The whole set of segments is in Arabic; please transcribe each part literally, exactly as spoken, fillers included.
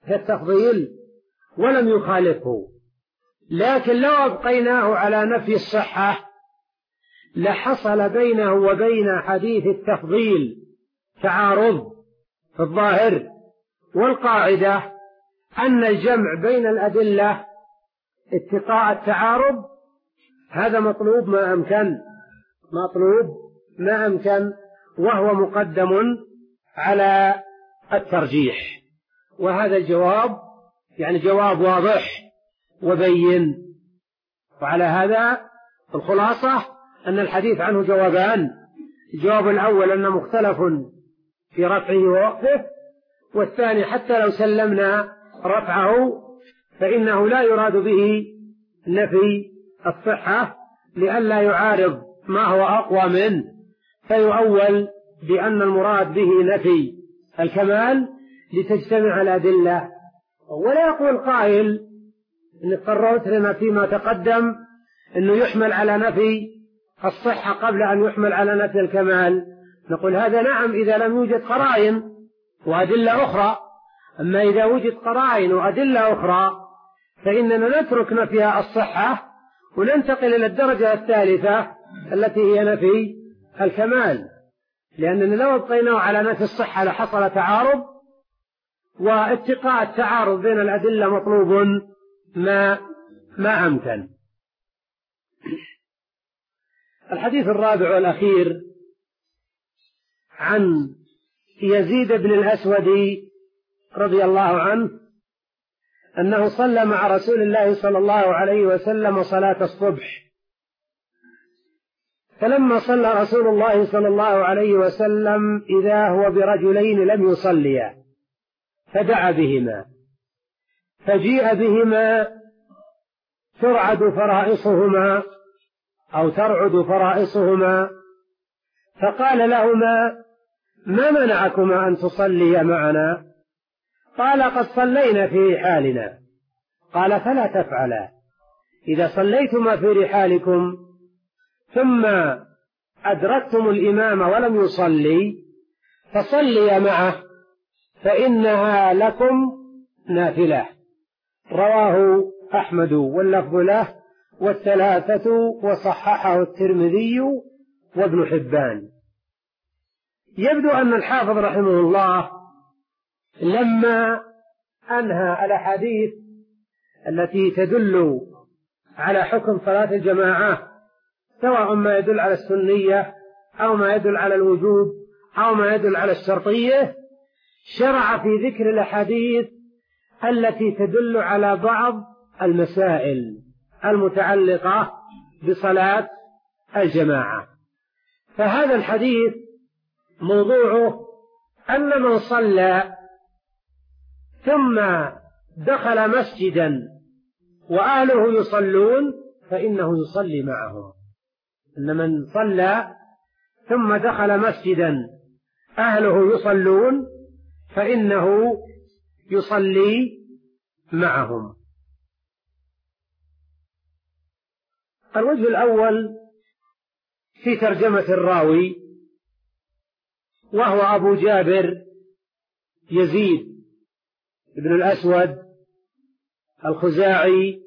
كالتفضيل ولم يخالفه، لكن لو أبقيناه على نفي الصحة لحصل بينه وبين حديث التفضيل تعارض في الظاهر. والقاعدة أن الجمع بين الأدلة اتقاء التعارض هذا مطلوب ما أمكن، مطلوب ما أمكن، وهو مقدم على الترجيح. وهذا الجواب يعني جواب واضح وبين. وعلى هذا الخلاصة أن الحديث عنه جوابان: الجواب الأول أنه مختلف في رفعه ووقفه، والثاني حتى لو سلمنا رفعه فإنه لا يراد به نفي الصحة لئلا يعارض ما هو أقوى منه فيؤول بأن المراد به نفي الكمال لتجتمع الأدلة. ولا يقول قائل إن قررت لنا فيما تقدم أنه يحمل على نفي الصحة قبل أن يحمل على نفي الكمال. نقول هذا نعم إذا لم يوجد قرائن وأدلة أخرى، أما إذا وجد قرائن وأدلة أخرى فإننا نترك نفي الصحة وننتقل إلى الدرجة الثالثة التي هي نفي الكمال، لأننا لو أبقيناه على نفي الصحة لحصل تعارض، واتقاء التعارض بين الأدلة مطلوب ما ما أمكن. الحديث الرابع والأخير عن يزيد بن الأسود رضي الله عنه أنه صلى مع رسول الله صلى الله عليه وسلم صلاة الصبح، فلما صلى رسول الله صلى الله عليه وسلم إذا هو برجلين لم يصليا فدعا بهما، فجيء بهما ترعد فرائصهما أو ترعد فرائصهما، فقال لهما: ما منعكما أن تصليا معنا؟ قال: قد صلينا في رحالنا. قال: فلا تفعلا، إذا صليتما في رحالكم ثم أدركتم الإمام ولم يصلي فصليا معه فإنها لكم نافلة. رواه أحمد واللفظ له والثلاثة وصححه الترمذي وابن حبان. يبدو أن الحافظ رحمه الله لما أنهى الأحاديث التي تدل على حكم صلاة الجماعة سواء ما يدل على السنية أو ما يدل على الوجوب أو ما يدل على الشرطية، شرع في ذكر الأحاديث التي تدل على بعض المسائل المتعلقة بصلاة الجماعة. فهذا الحديث موضوعه أن من صلى ثم دخل مسجدا وأهله يصلون فإنه يصلي معهم. إن من صلى ثم دخل مسجدا أهله يصلون فإنه يصلي معهم. الوجه الأول في ترجمة الراوي وهو أبو جابر يزيد بن الأسود الخزاعي،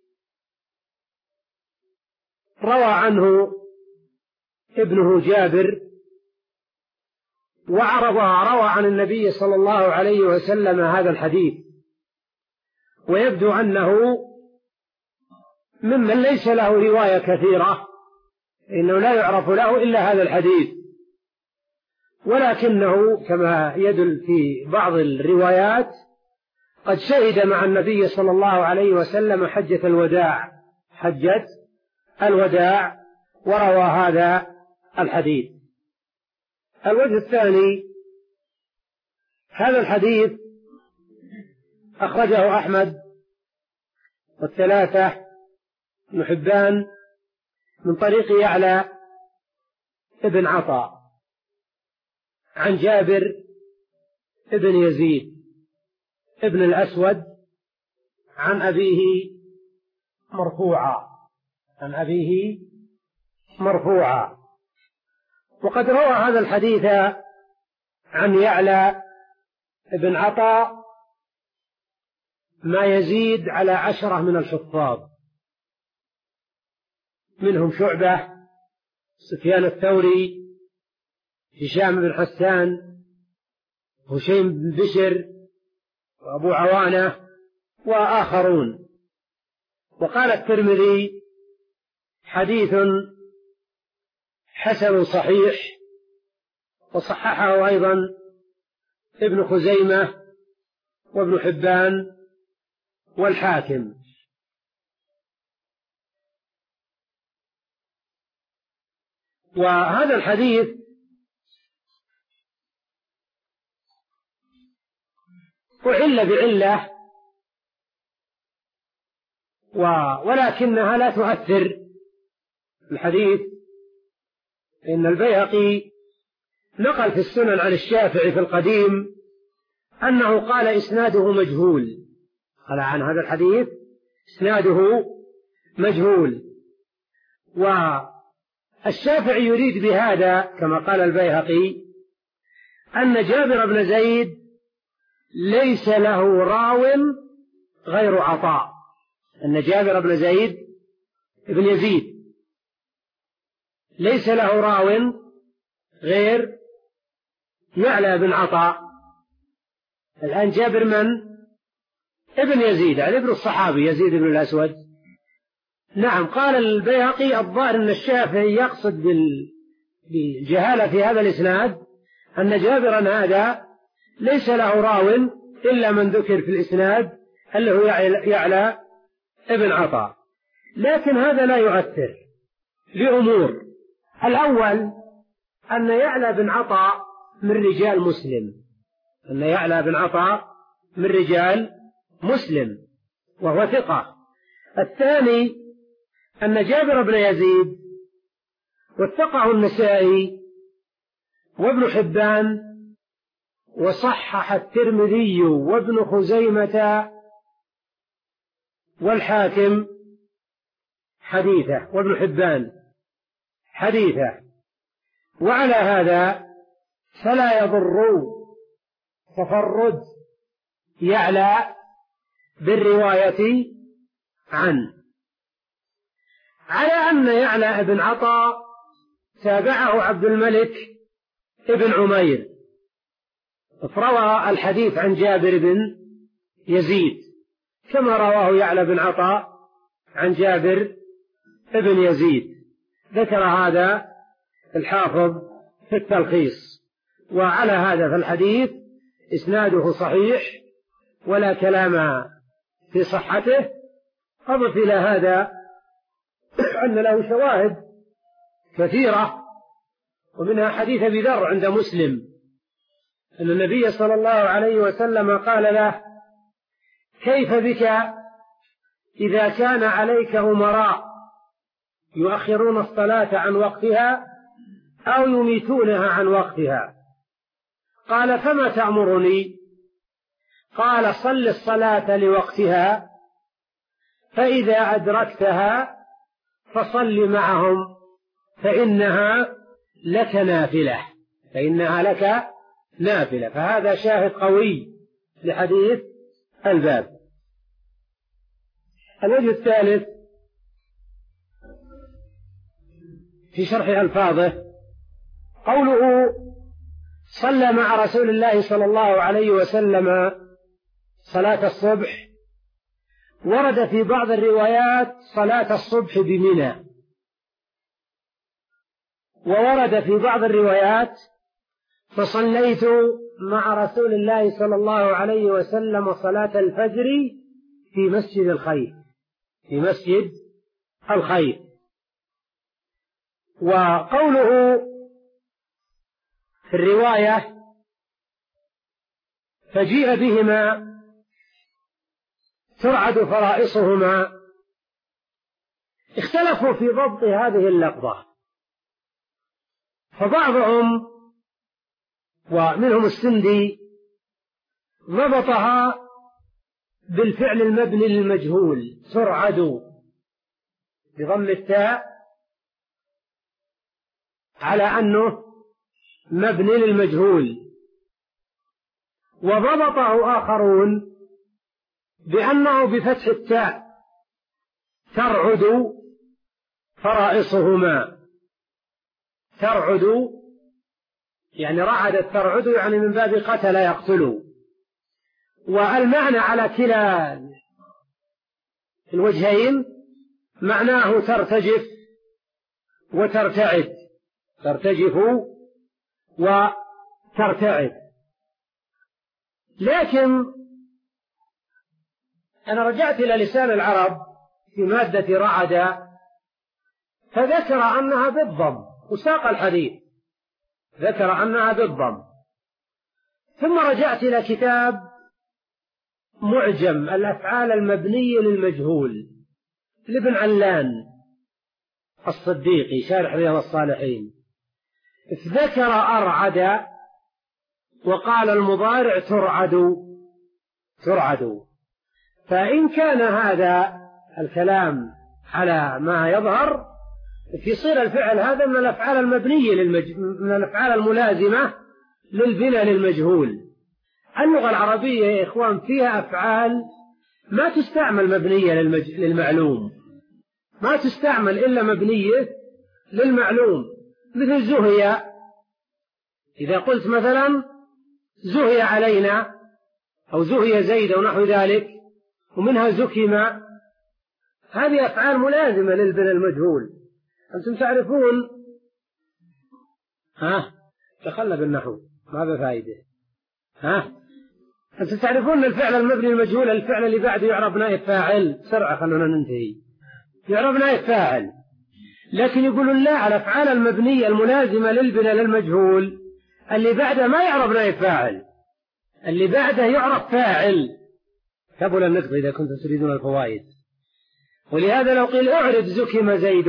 روى عنه ابنه جابر وعرضها، روى عن النبي صلى الله عليه وسلم هذا الحديث، ويبدو أنه ممن ليس له رواية كثيرة، إنه لا يعرف له إلا هذا الحديث، ولكنه كما يدل في بعض الروايات قد شهد مع النبي صلى الله عليه وسلم حجة الوداع حجة الوداع وروى هذا الحديث. الوجه الثاني، هذا الحديث أخرجه أحمد والثلاثة ابن حبان من طريق يعلى ابن عطاء عن جابر ابن يزيد ابن الأسود عن أبيه مرفوعا عن أبيه مرفوعا وقد روى هذا الحديث عن يعلى ابن عطاء ما يزيد على عشرة من الحفاظ، منهم شعبة، سفيان الثوري، هشام بن حسان، هشيم بن بشر، وأبو عوانة وآخرون. وقال الترمذي حديث حسن صحيح، وصححه أيضا ابن خزيمة وابن حبان والحاكم. وهذا الحديث أعل بعلة ولكنها لا تؤثر الحديث، إن البيهقي نقل في السنن عن الشافعي في القديم أنه قال إسناده مجهول، قال عن هذا الحديث إسناده مجهول. والشافعي يريد بهذا كما قال البيهقي أن جابر بن زيد ليس له راو غير عطاء، أن جابر بن زيد بن يزيد ليس له راو غير يعلى بن عطاء. الآن جابر من؟ ابن يزيد، يعني ابن الصحابي يزيد بن الأسود. نعم. قال البيهقي الظاهر أن الشافعي يقصد بالجهالة في هذا الإسناد أن جابرا هذا ليس له راو إلا من ذكر في الإسناد اللي هو يعلى ابن عطاء. لكن هذا لا يؤثر لأمور: الأول أن يعلى بن عطاء من رجال مسلم، أن يعلى بن عطاء من رجال مسلم وهو ثقة. الثاني أن جابر بن يزيد وثقه النسائي وابن حبان وصحح الترمذي وابن خزيمة والحاكم حديثه وابن حبان حديثه. وعلى هذا فلا يضر تفرد يعلى بالرواية عنه، على أن يعلى بن عطاء تابعه عبد الملك ابن عمير، فروى الحديث عن جابر بن يزيد كما رواه يعلى بن عطاء عن جابر بن يزيد. ذكر هذا الحافظ في التلخيص. وعلى هذا فالحديث إسناده صحيح ولا كلام في صحته. أضف إلى هذا أن له شواهد كثيرة، ومنها حديث أبي ذر عند مسلم أن النبي صلى الله عليه وسلم قال له: كيف بك إذا كان عليك أمراء يؤخرون الصلاة عن وقتها أو يميتونها عن وقتها؟ قال: فما تأمرني؟ قال: صل الصلاة لوقتها، فإذا أدركتها فصل معهم فإنها لك نافلة فإنها لك نافلة. فهذا شاهد قوي لحديث الباب. الوجه الثالث في شرح ألفاظه قوله: صلى مع رسول الله صلى الله عليه وسلم صلاة الصبح. ورد في بعض الروايات صلاة الصبح بمنى، وورد في بعض الروايات: فصليت مع رسول الله صلى الله عليه وسلم صلاة الفجر في مسجد الخيف في مسجد الخيف. وقوله في الرواية: فجيء بهما ترعد فرائصهما، اختلفوا في ضبط هذه اللفظة، فبعضهم ومنهم السندي ضبطها بالفعل المبني للمجهول ترعد بضم التاء على أنه مبني للمجهول، وضبطه آخرون بأنه بفتح التاء ترعد فرائصهما. ترعد يعني رعدت ترعد، يعني من باب قتل يقتل. والمعنى على كلا الوجهين معناه ترتجف وترتعد، ترتجف وترتعد. لكن أنا رجعت إلى لسان العرب في مادة رعد فذكر أنها بالضم، وساق الحديث ذكر أنها بالضم. ثم رجعت إلى كتاب معجم الأفعال المبنية للمجهول لابن علان الصديقي شارح رياض الصالحين، ذكر أرعد وقال المضارع ترعد ترعد. فإن كان هذا الكلام على ما يظهر فيصير الفعل هذا من الأفعال المبنية للمج... من الأفعال الملازمة للبناء للمجهول. اللغة العربية يا إخوان فيها أفعال ما تستعمل مبنية للمج... للمعلوم، ما تستعمل إلا مبنية للمعلوم، مثل زهي. إذا قلت مثلا زهي علينا أو زهي زيد أو نحو ذلك، ومنها زكم، هذه أفعال ملازمة للبناء المجهول. أنتم تعرفون ها تخلى بالنحو ما بفائدة. ها أنتم تعرفون الفعل المبني المجهول الفعل اللي بعده يعرب نائب فاعل. سرعة خلونا ننتهي. يعرب نائب فاعل، لكن يقولون لا، الأفعال المبنية الملازمة للبناء للمجهول اللي بعده ما يعرب نائب فاعل، اللي بعده يعرف فاعل. كبل النطق إذا كنتم تريدون الفوائد. ولهذا لو قيل اعرض زكم زيد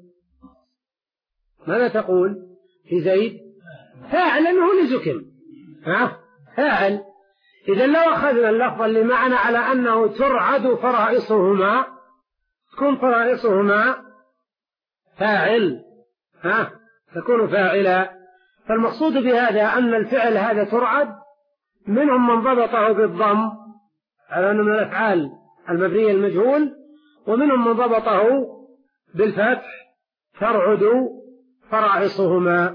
ماذا تقول في زيد؟ فاعل هو لزكم، ها فاعل. إذا لو أخذنا اللفظ اللي معنا على أنه ترعد فرائصهما تكون فرائصهما فاعل، ها تكون فاعلا. فالمقصود بهذا أن الفعل هذا ترعد منهم من ضبطه بالضم على أنه من الأفعال المبنية المجهول، ومنهم من ضبطه بالفتح ترعد فرائصهما.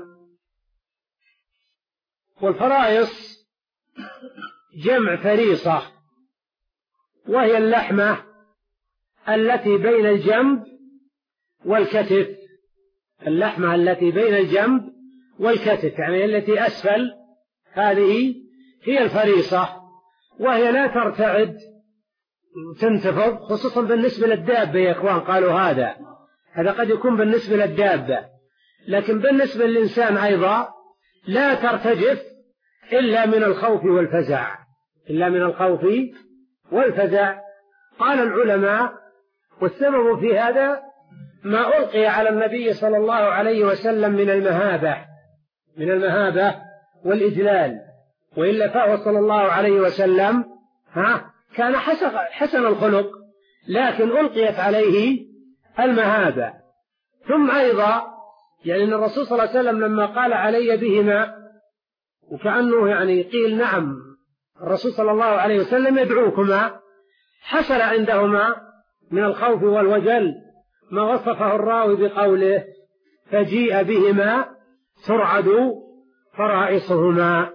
والفرائص جمع فريصة، وهي اللحمة التي بين الجنب والكتف. اللحمة التي بين الجنب والكتف يعني التي أسفل، هذه هي الفريصة، وهي لا ترتعد تنتفض، خصوصا بالنسبة للدابة يا إخوان. قالوا هذا هذا قد يكون بالنسبة للدابة، لكن بالنسبة للإنسان أيضا لا ترتجف إلا من الخوف والفزع، إلا من الخوف والفزع. قال العلماء والسبب في هذا ما ألقي على النبي صلى الله عليه وسلم من المهابة من المهابة والإجلال، وإلا فهو صلى الله عليه وسلم ها كان حسن الخلق، لكن ألقيت عليه المهابة. ثم أيضا يعني أن الرسول صلى الله عليه وسلم لما قال علي بهما، وكأنه يعني قيل نعم الرسول صلى الله عليه وسلم يدعوكما، حصل عندهما من الخوف والوجل ما وصفه الراوي بقوله فجيء بهما ترعد فرائصهما.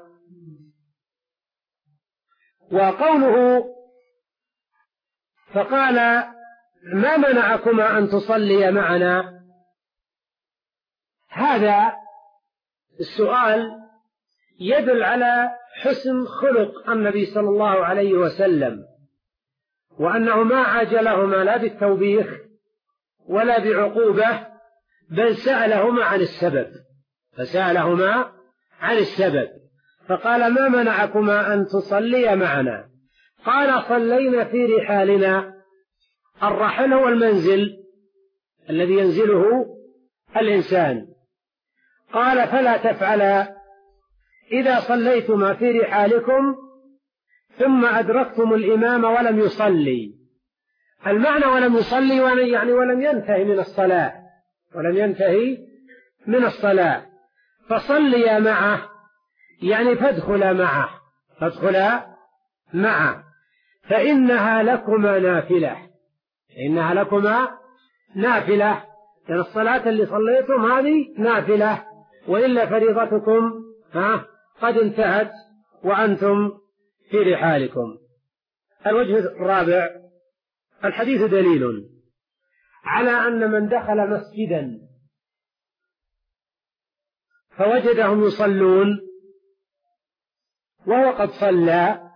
وقوله فقال ما منعكما أن تصلي معنا، هذا السؤال يدل على حسن خلق النبي صلى الله عليه وسلم، وأنه ما عاجلهما لا بالتوبيخ ولا بعقوبة، بل سألهما عن السبب فسألهما عن السبب فقال ما منعكما أن تصلي معنا؟ قال صلينا في رحالنا. الرحل هو المنزل الذي ينزله الإنسان. قال فلا تفعلا إذا صليتما في رحالكم ثم أدركتم الإمام ولم يصلي. المعنى ولم يصلي يعني ولم ينتهي من الصلاة ولم ينتهي من الصلاة فصليا معه يعني فادخلا معه فادخلا معه. فإنها لكما نافلة، إنها لكما نافلة، لأن الصلاة اللي صليتم هذه نافلة، وإلا فريضتكم ها قد انتهت وأنتم في رحالكم. الوجه الرابع: الحديث دليل على أن من دخل مسجدا فوجدهم يصلون وهو قد صلى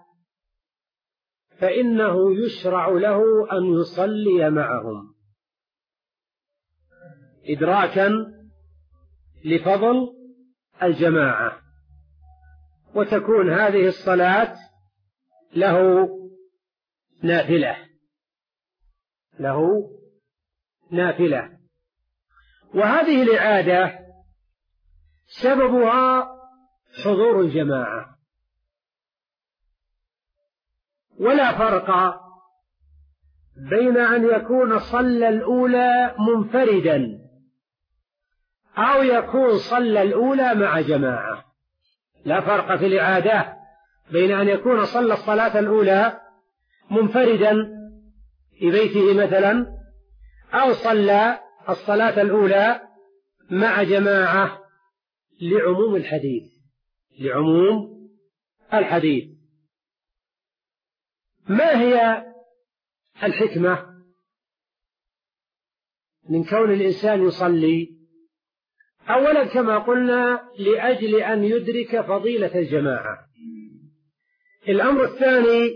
فإنه يشرع له أن يصلي معهم إدراكا لفضل الجماعة، وتكون هذه الصلاة له نافلة له نافلة. وهذه العادة سببها حضور الجماعة، ولا فرق بين أن يكون صلى الأولى منفردا أو يكون صلى الأولى مع جماعة، لا فرق في العادة بين أن يكون صلى الصلاة الأولى منفردا في بيته مثلا أو صلى الصلاة الأولى مع جماعة، لعموم الحديث لعموم الحديث. ما هي الحكمة من كون الإنسان يصلي؟ أولا كما قلنا لأجل أن يدرك فضيلة الجماعة. الأمر الثاني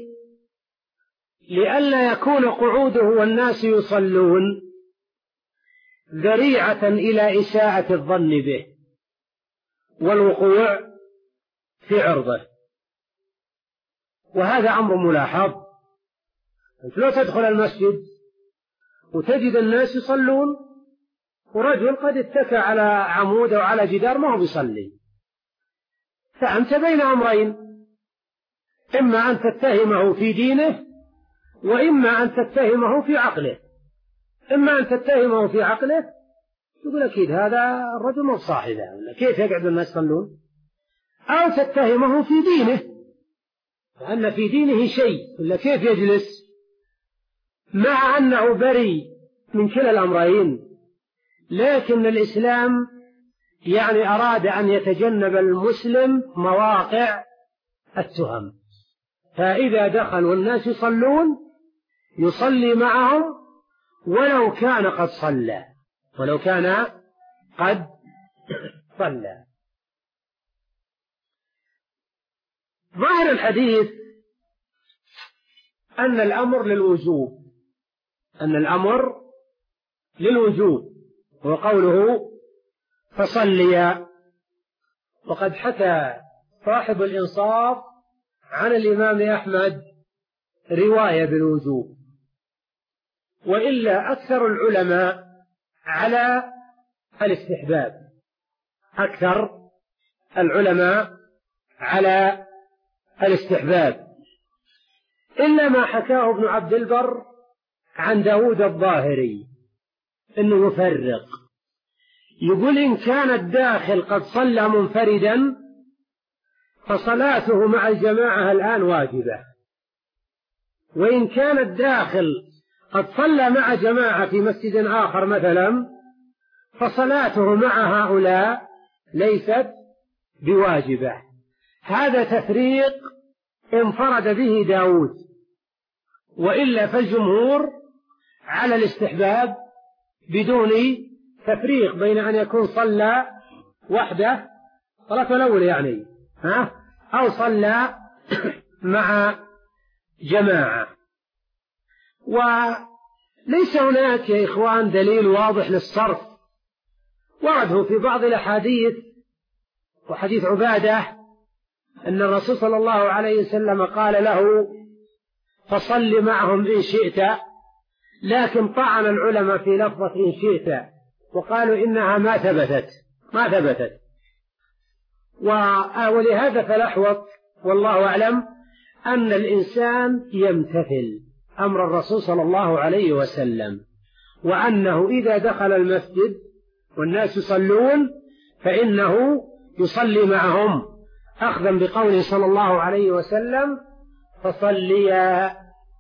لئلا يكون قعوده والناس يصلون ذريعة إلى إساءة الظن به والوقوع في عرضه، وهذا أمر ملاحظ. لو تدخل المسجد وتجد الناس يصلون ورجل قد اتكى على عمود أو على جدار ما هو بيصلي، فأنت بين أمرين: إما أن تتهمه في دينه وإما أن تتهمه في عقله. إما أن تتهمه في عقله، يقول أكيد هذا الرجل مو صاحبه، كيف يقعد الناس يصلون؟ أو تتهمه في دينه، لأن في دينه شيء، ولا كيف يجلس؟ مع أنه بريء من كلا الأمرين، لكن الإسلام يعني أراد أن يتجنب المسلم مواقع التهم، فإذا دخلوا الناس يصلون يصلي معهم ولو كان قد صلى ولو كان قد صلى. ظاهر الحديث أن الأمر للوجوب أن الأمر للوجوب وقوله فصليا. وقد حكى صاحب الإنصاف عن الإمام أحمد رواية بالوجوب، وإلا أكثر العلماء على الاستحباب أكثر العلماء على الاستحباب إلا ما حكاه ابن عبد البر عن داود الظاهري إنه يفرق، يقول إن كان الداخل قد صلى منفردا فصلاته مع الجماعة الآن واجبة، وإن كان الداخل قد صلى مع جماعة في مسجد آخر مثلا فصلاته مع هؤلاء ليست بواجبة. هذا تفريق انفرد به داود، وإلا فالجمهور على الاستحباب بدون تفريق بين أن يكون صلى وحده صلاة الأول يعني ها أو صلى مع جماعة. وليس هناك يا إخوان دليل واضح للصرف، ورده في بعض الأحاديث، وحديث عبادة أن الرسول صلى الله عليه وسلم قال له فصل معهم إن شئت، لكن طعن العلماء في لفظة إن شئت وقالوا إنها ما ثبتت ما ثبتت ولهذا فالأحوط والله أعلم أن الإنسان يمتثل أمر الرسول صلى الله عليه وسلم، وأنه إذا دخل المسجد والناس يصلون فإنه يصلي معهم أخذا بقوله صلى الله عليه وسلم فصليا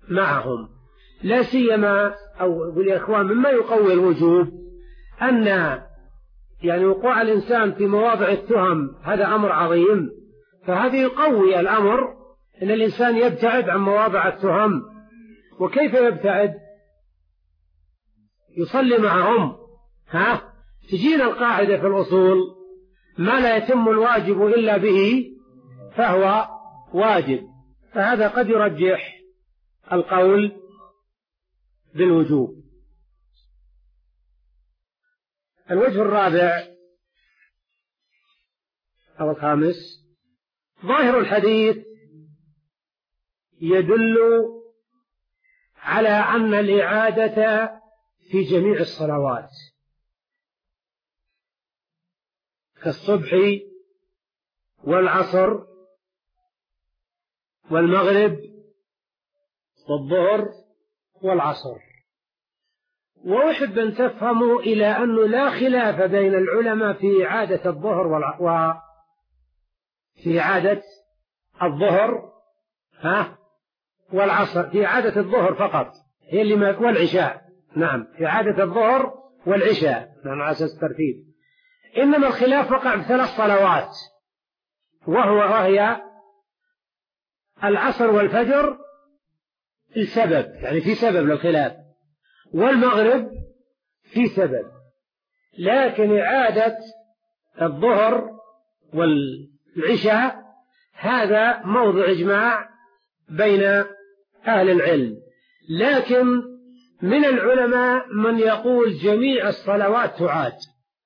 معهم. لا سيما أو أقول يا إخوان مما يقوي الوجوب أن يعني وقوع الإنسان في مواضع التهم هذا أمر عظيم، فهذا يقوي الأمر أن الإنسان يبتعد عن مواضع التهم. وكيف يبتعد؟ يصلي معهم. ها تجينا القاعدة في الأصول: ما لا يتم الواجب إلا به فهو واجب، فهذا قد يرجح القول بالوجوب. الوجه الرابع أو الخامس: ظاهر الحديث يدل على أن الإعادة في جميع الصلوات كالصبح والعصر والمغرب والظهر والعصر. وأحب أن تفهموا إلى أنه لا خلاف بين العلماء في إعادة الظهر والع... و... في إعادة الظهر ها والعصر، في إعادة الظهر فقط هي اللي ما... والعشاء. نعم، في إعادة الظهر والعشاء، نعم، على أساس الترتيب. إنما الخلاف وقع في ثلاث صلوات، وهو وهي العصر والفجر السبب، يعني في سبب للخلاف، والمغرب في سبب. لكن إعادة الظهر والعشاء هذا موضع إجماع بين أهل العلم. لكن من العلماء من يقول جميع الصلوات تعاد،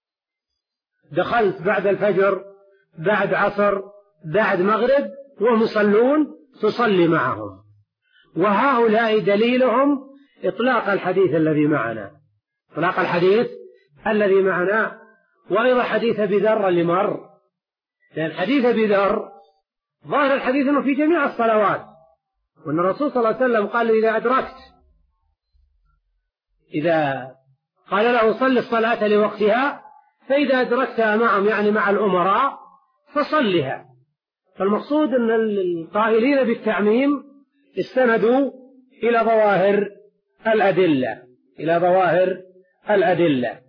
دخلت بعد الفجر بعد عصر بعد مغرب وهم يصلون تصلي معهم، وهؤلاء دليلهم إطلاق الحديث الذي معنا، إطلاق الحديث الذي معنا وأيضا حديث أبي ذر اللي مر، لأن حديث أبي ذر ظاهر الحديث أنه في جميع الصلوات، وأن الرسول صلى الله عليه وسلم قال إذا أدركت إذا قال له صل الصلاة لوقتها فإذا أدركتها معهم يعني مع الأمراء فصلها. فالمقصود أن القائلين بالتعميم استندوا إلى ظواهر الأدلة إلى ظواهر الأدلة.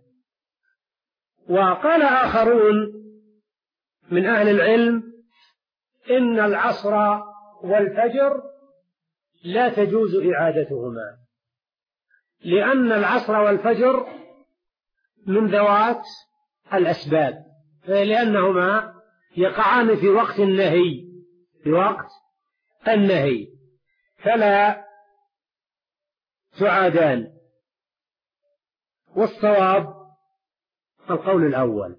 وقال آخرون من أهل العلم إن العصر والفجر لا تجوز إعادتهما، لأن العصر والفجر من ذوات الأسباب، لأنهما يقعان في وقت النهي في وقت النهي فلا تعادان. والصواب القول الأول،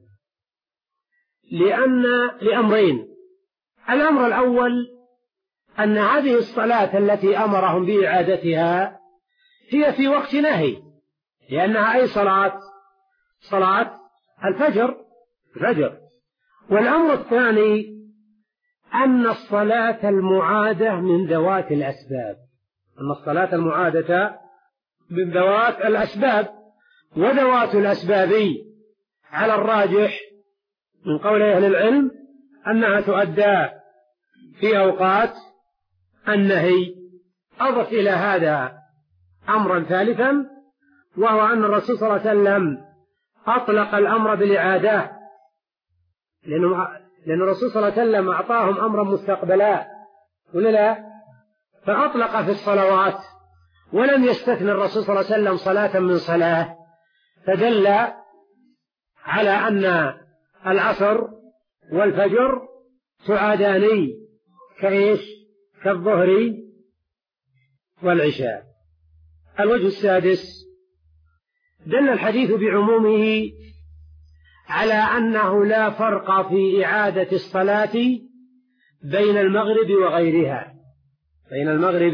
لأن لأمرين: الأمر الأول أن هذه الصلاة التي أمرهم بإعادتها هي في وقت نهي، لأنها أي صلاة؟ صلاة الفجر الفجر. والأمر الثاني أن الصلاة المعادة من ذوات الأسباب، أن الصلاة المعادة من ذوات الأسباب، وذوات الأسباب على الراجح من قول أهل العلم أنها تؤدى في أوقات النهي. أضف إلى هذا أمرا ثالثا، وهو أن الرسول صلى الله عليه وسلم أطلق الأمر بالإعادة، لأنه لأن الرسول صلى الله عليه وسلم أعطاهم أمرا مستقبلا ولا لا؟ فأطلق في الصلوات ولم يستثن الرسول صلى الله عليه وسلم صلاة من صلاة، فدل على أن العصر والفجر تعادان كإيش؟ كالظهر والعشاء. الوجه السادس: دل الحديث بعمومه على أنه لا فرق في إعادة الصلاة بين المغرب وغيرها بين المغرب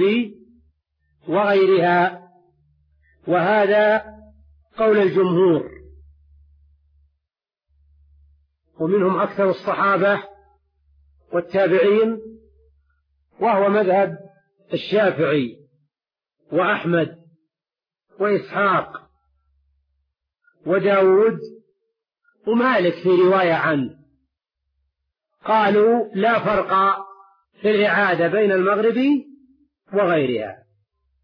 وغيرها وهذا قول الجمهور، ومنهم أكثر الصحابة والتابعين، وهو مذهب الشافعي وأحمد وإسحاق وداود ومالك في رواية عنه، قالوا لا فرق في الإعادة بين المغرب وغيرها.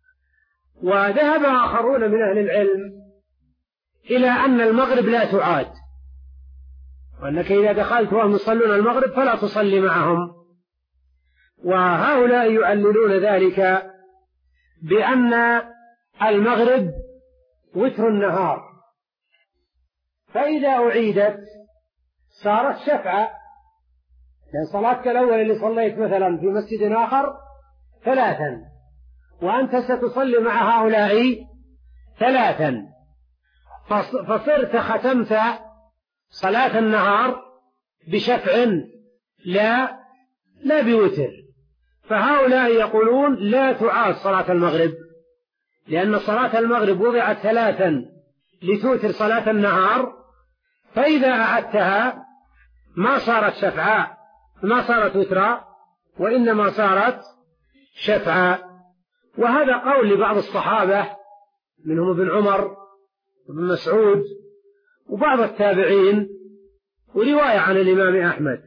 وذهب آخرون من أهل العلم إلى أن المغرب لا تعاد، وأنك إذا دخلت وهم يصلون المغرب فلا تصلي معهم. وهؤلاء يعللون ذلك بأن المغرب وتر النهار، فإذا أعيدت صارت شفعة، لأن صلاتك الأول اللي صليت مثلا في مسجد آخر ثلاثا، وأنت ستصلي مع هؤلاء ثلاثا، فصرت ختمت صلاة النهار بشفع لا لا بوتر. فهؤلاء يقولون لا تعاد صلاة المغرب، لأن صلاة المغرب وضعت ثلاثا لتوتر صلاة النهار، فإذا أعدتها ما صارت شفعاء، ما صارت وترا، وإنما صارت شفعاء. وهذا قول لبعض الصحابة منهم ابن عمر وابن مسعود وبعض التابعين، ورواية عن الإمام أحمد،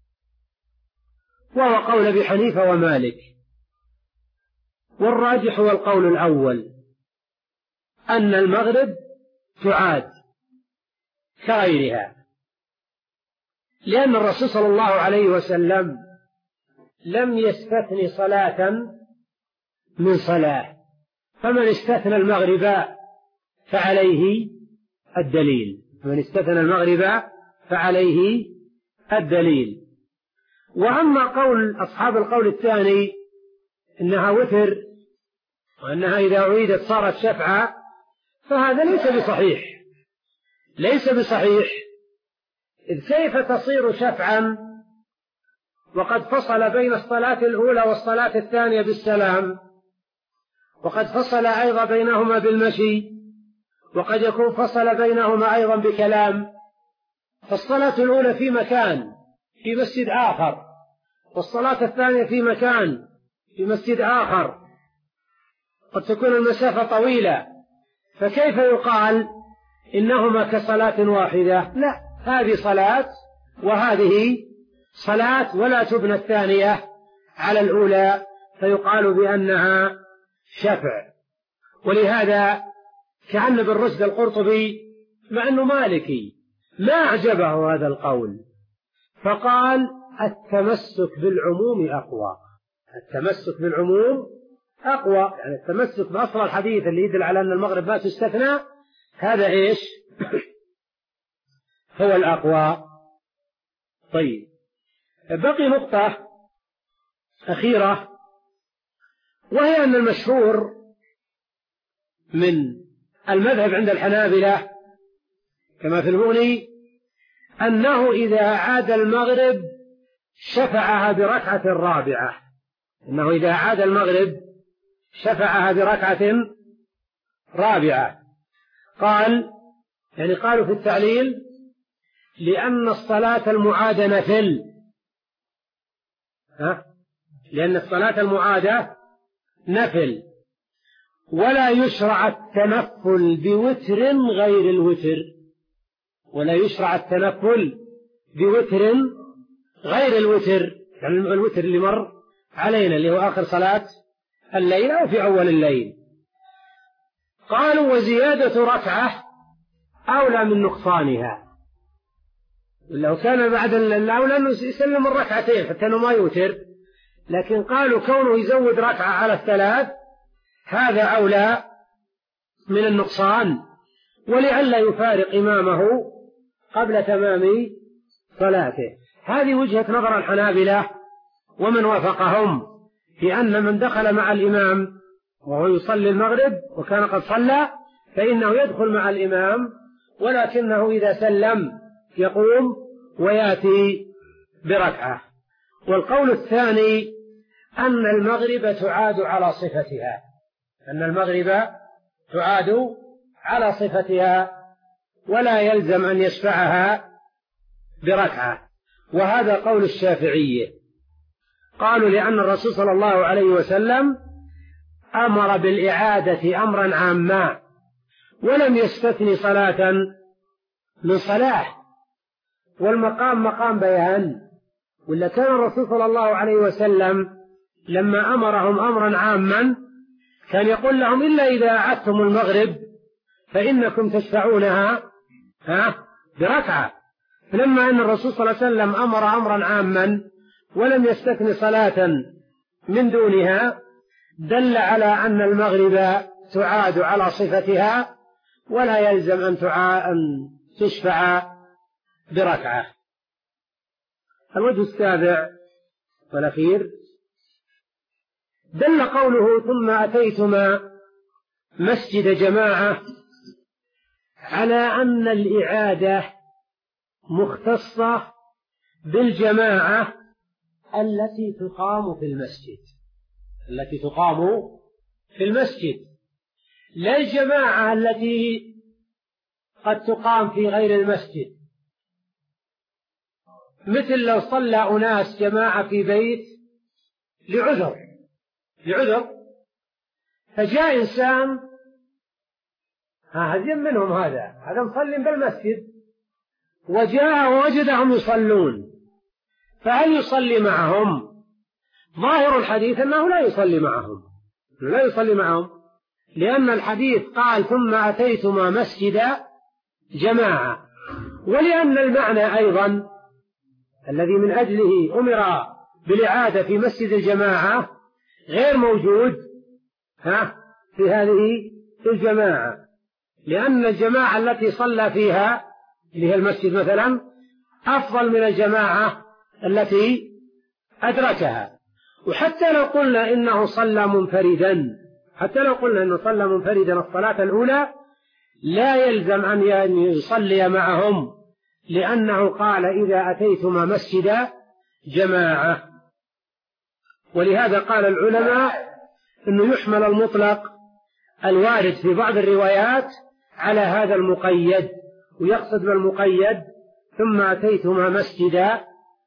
وهو قول أبي حنيفة ومالك. والراجح هو القول الأول، أن المغرب تعاد كغيرها، لأن الرسول صلى الله عليه وسلم لم يستثني صلاة من صلاة، فمن استثنى المغرب فعليه الدليل، من استثنى المغرب فعليه الدليل. وأما قول أصحاب القول الثاني إنها وتر وأنها إذا أعيدت صارت شفعة، فهذا ليس بصحيح، ليس بصحيح. إذ كيف تصير شفعا وقد فصل بين الصلاة الأولى والصلاة الثانية بالسلام، وقد فصل أيضا بينهما بالمشي، وقد يكون فصل بينهما أيضا بكلام. فالصلاة الأولى في مكان في مسجد آخر، والصلاة الثانية في مكان في مسجد آخر، قد تكون المسافة طويلة، فكيف يقال إنهما كصلاة واحدة؟ لا، هذه صلاة وهذه صلاة، ولا تبنى الثانية على الأولى فيقال بأنها شفع. ولهذا كأن ابن رشد القرطبي مع أنه مالكي ما أعجبه هذا القول، فقال التمسك بالعموم أقوى، التمسك بالعموم أقوى، يعني التمسك بأصل الحديث اللي يدل على أن المغرب ما تستثنى، هذا إيش هو الأقوى. طيب، بقي نقطة أخيرة، وهي أن المشهور من المذهب عند الحنابلة كما في المغني أنه إذا عاد المغرب شفعها بركعة رابعة، أنه إذا عاد المغرب شفعها بركعة رابعة. قال يعني قالوا في التعليل لأن الصلاة المعادة نفل، ها؟ لأن الصلاة المعادة نفل، ولا يشرع التنفل بوتر غير الوتر، ولا يشرع التنفل بوتر غير الوتر، يعني الوتر اللي مر علينا اللي هو آخر صلاة الليل أو في أول الليل. قالوا وزيادة ركعة أولى من نقصانها، لو كان بعد الأولى أنه يسلم الركعتين حتى أنه ما يوتر، لكن قالوا كونه يزود ركعة على الثلاث هذا أولى من النقصان، ولئلا يفارق إمامه قبل تمام صلاته. هذه وجهة نظر الحنابلة ومن وافقهم في أن من دخل مع الإمام وهو يصلي المغرب وكان قد صلى فإنه يدخل مع الإمام، ولكنه إذا سلم يقوم ويأتي بركعة. والقول الثاني أن المغرب تعاد على صفتها، أن المغرب تعاد على صفتها ولا يلزم أن يشفعها بركعة، وهذا قول الشافعية. قالوا لأن الرسول صلى الله عليه وسلم أمر بالإعادة أمرا عاما ولم يستثني صلاة من صلاة، والمقام مقام بيان، ولا كان الرسول صلى الله عليه وسلم لما أمرهم أمرا عاما كان يقول لهم إلا إذا أعدتم المغرب فإنكم تشفعونها ها بركعة. فلما أن الرسول صلى الله عليه وسلم أمر أمرا عاما ولم يستثن صلاة من دونها دل على أن المغرب تعاد على صفتها ولا يلزم أن أن تشفع بركعة. الوجه السابع والأخير دل قوله ثم أتيتما مسجد جماعة على أن الإعادة مختصة بالجماعة التي تقام في المسجد التي تقام في المسجد لا الجماعة التي قد تقام في غير المسجد، مثل لو صلى أناس جماعة في بيت لعذر لعذر فجاء إنسان هذين منهم هذا هذا مصلي بالمسجد وجاء ووجدهم يصلون، فهل يصلي معهم؟ ظاهر الحديث أنه لا يصلي معهم لا يصلي معهم لأن الحديث قال ثم أتيتما مسجد جماعة، ولأن المعنى أيضا الذي من أجله أمر بالإعادة في مسجد الجماعة غير موجود ها في هذه الجماعة، لأن الجماعة التي صلى فيها اللي هي المسجد مثلا أفضل من الجماعة التي أدركها. وحتى لو قلنا إنه صلى منفردا حتى لو قلنا إنه صلى منفردا الصلاة الأولى لا يلزم أن يصلي معهم، لأنه قال إذا أتيتما مسجد جماعة. ولهذا قال العلماء أنه يحمل المطلق الوارد في بعض الروايات على هذا المقيد، ويقصد بالمقيد ثم أتيتما مسجد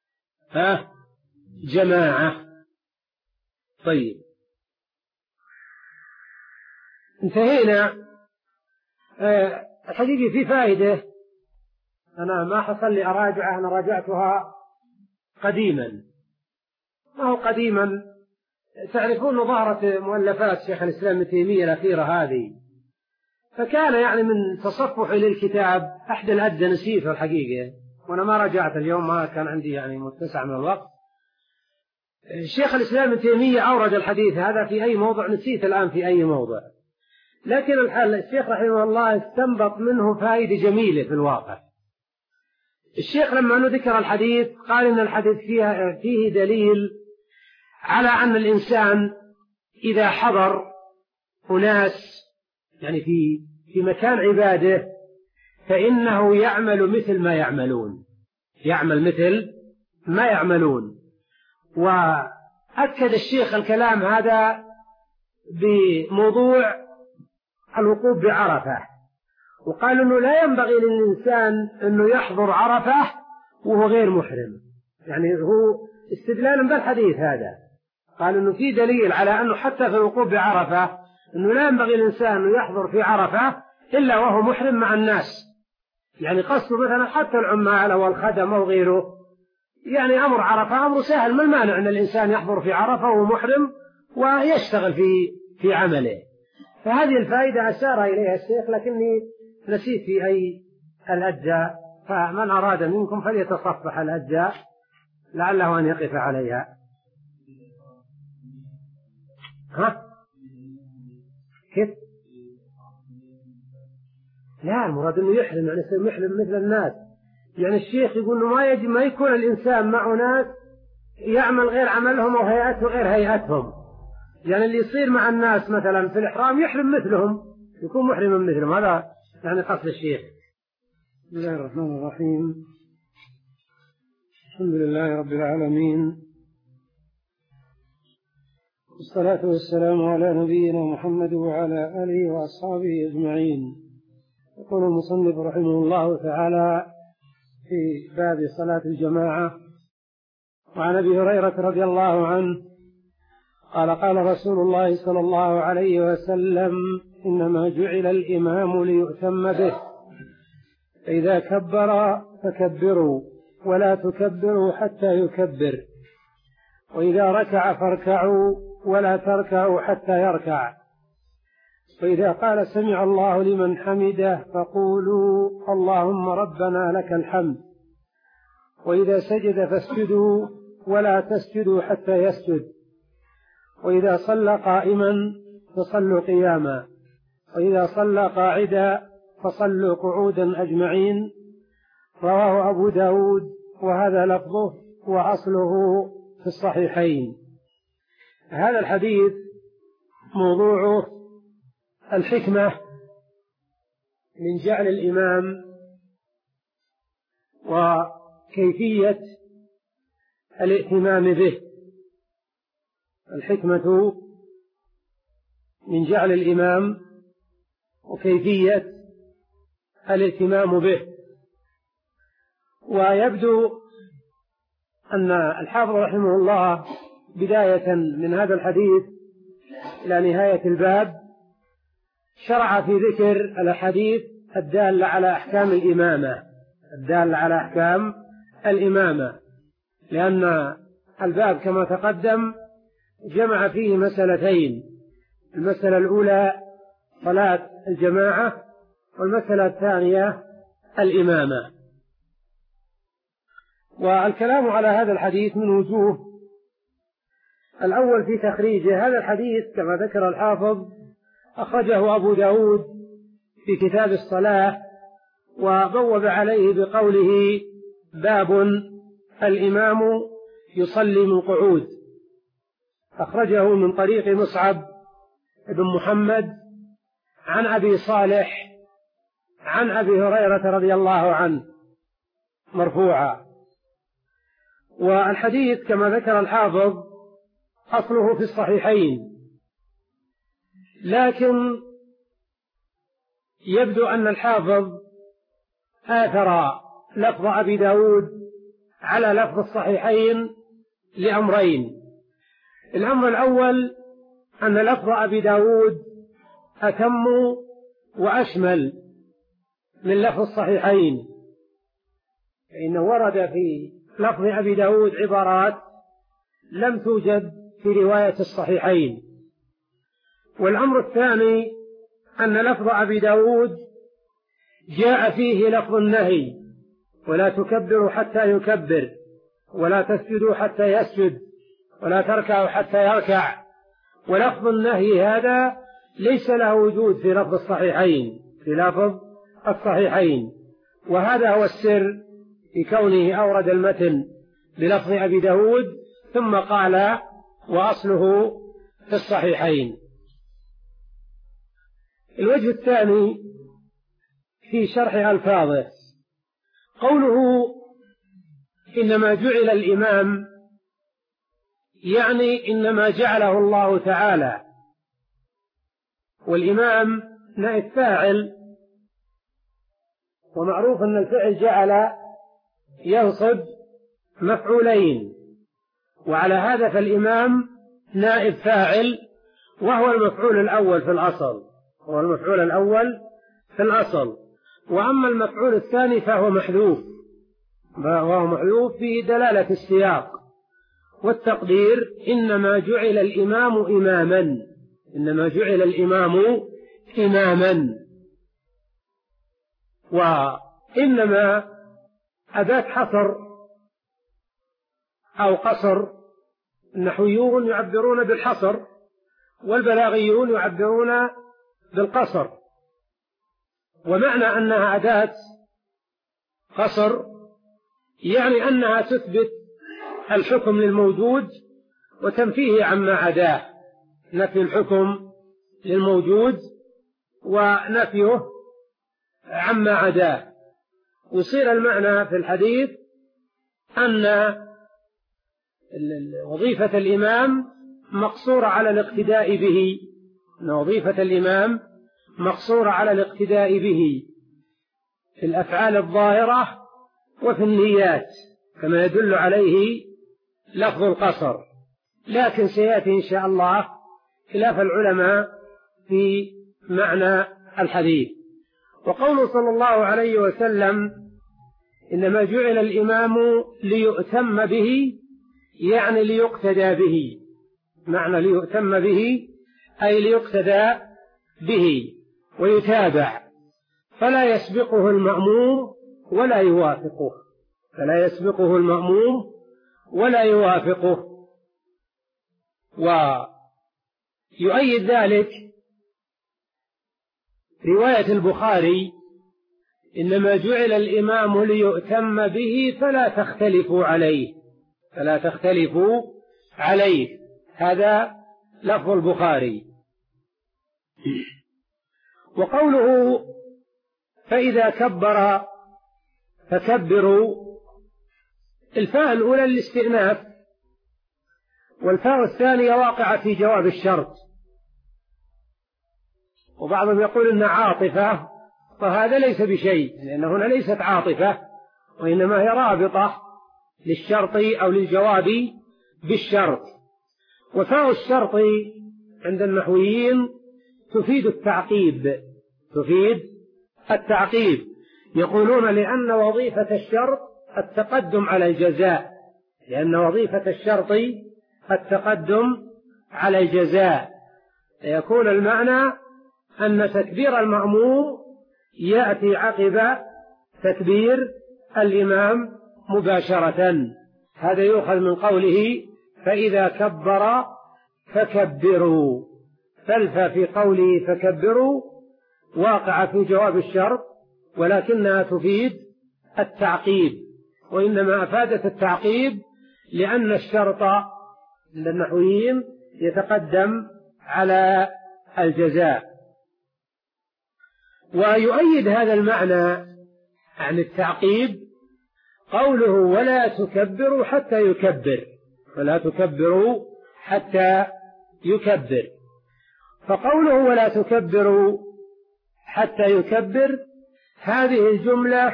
جماعة. طيب انتهينا. أه الحقيقة في فائدة أنا ما حصل لي أراجعها، أنا راجعتها قديما. ما هو قديما، تعرفون ظهرت مؤلفات شيخ الإسلام ابن تيمية الأخيرة هذه، فكان يعني من تصفحي للكتاب أحد الأدى نسيته الحقيقة، وأنا ما رجعت اليوم ما كان عندي يعني متسع من الوقت. شيخ الإسلام ابن تيمية أورد الحديث هذا في أي موضع، نسيت الآن في أي موضع، لكن الحال الشيخ رحمه الله استنبط منه فائدة جميلة في الواقع. الشيخ لما ذكر الحديث قال إن الحديث فيها فيه دليل على أن الإنسان إذا حضر أناس يعني في في مكان عباده فإنه يعمل مثل ما يعملون يعمل مثل ما يعملون. وأكد الشيخ الكلام هذا بموضوع الوقوف بعرفة، وقال أنه لا ينبغي للإنسان أنه يحضر عرفة وهو غير محرم، يعني هو استدلالا بالحديث هذا قال أنه في دليل على أنه حتى في الوقوف بعرفة أنه لا ينبغي للإنسان أنه يحضر في عرفة إلا وهو محرم مع الناس، يعني قصده مثلا حتى العمال والخدم وغيره، يعني أمر عرفة أمر سهل، ما المانع أن الإنسان يحضر في عرفة وهو محرم ويشتغل في في عمله. فهذه الفائدة أشار إليها الشيخ لكني نسيت في أي الأجزاء، فمن أراد منكم فليتصفح الأجزاء لعله أن يقف عليها. ها كيف؟ لا المراد أنه يحرم يعني يصير محرم مثل الناس، يعني الشيخ يقول أنه ما يجب ما يكون الإنسان مع ناس يعمل غير عملهم وهيئته غير هيئتهم، يعني اللي يصير مع الناس مثلا في الإحرام يحرم مثلهم يكون محرما مثلهم، هذا يعني قصد الشيخ. بسم الله الرحمن الرحيم، الحمد لله رب العالمين، والصلاة والسلام على نبينا محمد وعلى آله وأصحابه أجمعين. يقول المصنف رحمه الله تعالى في باب صلاة الجماعة: وعن أبي هريرة رضي الله عنه قال قال رسول الله صلى الله عليه وسلم: إنما جعل الإمام ليؤتم به، فإذا كبر فكبروا ولا تكبروا حتى يكبر، وإذا ركع فاركعوا ولا تركعوا حتى يركع، وإذا قال سمع الله لمن حمده فقولوا اللهم ربنا لك الحمد. وإذا سجد فاسجدوا ولا تسجدوا حتى يسجد. وإذا صلى قائما فصلوا قياما. وإذا صلى قاعدا فصلوا قعودا أجمعين. رواه أبو داود وهذا لفظه وأصله في الصحيحين. هذا الحديث موضوعه الحكمة من جعل الإمام وكيفية الائتمام به. الحكمة من جعل الإمام وكيفية الائتمام به. ويبدو أن الحافظ رحمه الله بداية من هذا الحديث إلى نهاية الباب شرع في ذكر الأحاديث الدالة على أحكام الإمامة الدالة على أحكام الإمامة لأن الباب كما تقدم جمع فيه مسألتين. المسألة الأولى صلاة الجماعة، والمسألة الثانية الإمامة. والكلام على هذا الحديث من وجوه. الأول في تخريجه. هذا الحديث كما ذكر الحافظ أخرجه أبو داود في كتاب الصلاة وبوب عليه بقوله باب الإمام يصلي من قعود. أخرجه من طريق مصعب بن محمد عن أبي صالح عن أبي هريرة رضي الله عنه مرفوعا. والحديث كما ذكر الحافظ أصله في الصحيحين، لكن يبدو أن الحافظ آثر لفظ أبي داود على لفظ الصحيحين لأمرين. الأمر الأول أن لفظ أبي داود أتم وأشمل من لفظ الصحيحين، فإنه ورد في لفظ أبي داود عبارات لم توجد في رواية الصحيحين. والأمر الثاني أن لفظ أبي داود جاء فيه لفظ النهي ولا تكبروا حتى يكبر، ولا تسجدوا حتى يسجد، ولا تركعوا حتى يركع. ولفظ النهي هذا ليس له وجود في لفظ الصحيحين في لفظ الصحيحين وهذا هو السر في كونه أورد المتن بلفظ أبي داود ثم قال وأصله في الصحيحين. الوجه الثاني في شرح ألفاظه. قوله إنما جعل الإمام يعني إنما جعله الله تعالى، والإمام نائب فاعل، ومعروف أن الفعل جعل ينصب مفعولين، وعلى هذا فالإمام نائب فاعل وهو المفعول الأول في الأصل هو المفعول الأول في الأصل وأما المفعول الثاني فهو محذوف وهو محذوف في دلالة السياق والتقدير إنما جعل الإمام إماما إنما جعل الإمام إماما. وإنما أداة حصر أو قصر. النحويون يعبرون بالحصر والبلاغيون يعبرون بالقصر، ومعنى أنها أداة قصر يعني أنها تثبت الحكم للموجود وتنفيه عما عداه، نفي الحكم للموجود ونفيه عما عداه. ويصير المعنى في الحديث أن وظيفة الإمام مقصورة على الاقتداء به أن وظيفة الإمام مقصورة على الاقتداء به في الأفعال الظاهرة وفي النيات كما يدل عليه لفظ القصر. لكن سيأتي إن شاء الله خلاف العلماء في معنى الحديث. وقوله صلى الله عليه وسلم إنما جعل الإمام ليؤتم به يعني ليقتدى به، معنى ليؤتم به أي ليقتدى به ويتابع، فلا يسبقه المأموم ولا يوافقه فلا يسبقه المأموم ولا يوافقه. ويؤيد ذلك رواية البخاري: إنما جعل الإمام ليؤتم به فلا تختلفوا عليه فلا تختلفوا عليه هذا لفظ البخاري. وقوله فإذا كبر فكبروا، الفاء الأولى للاستئناف، والفاء الثانية واقعة في جواب الشرط، وبعضهم يقول إنها عاطفة، فهذا ليس بشيء، لأن هنا ليست عاطفة وإنما هي رابطة للشرط أو للجواب بالشرط. وفاء الشرط عند النحويين تفيد التعقيب تفيد التعقيب يقولون لأن وظيفة الشرط التقدم على الجزاء لأن وظيفة الشرط التقدم على الجزاء يكون المعنى أن تكبير المأموم يأتي عقب تكبير الإمام مباشرة. هذا يؤخذ من قوله فإذا كبر فكبروا، فالفا في قوله فكبروا واقع في جواب الشرط ولكنها تفيد التعقيب، وإنما أفادت التعقيب لأن الشرط عند النحويين يتقدم على الجزاء. ويؤيد هذا المعنى عن التعقيب قوله ولا تكبروا حتى يكبر ولا تكبروا حتى يكبر. فقوله ولا تكبروا حتى يكبر هذه الجملة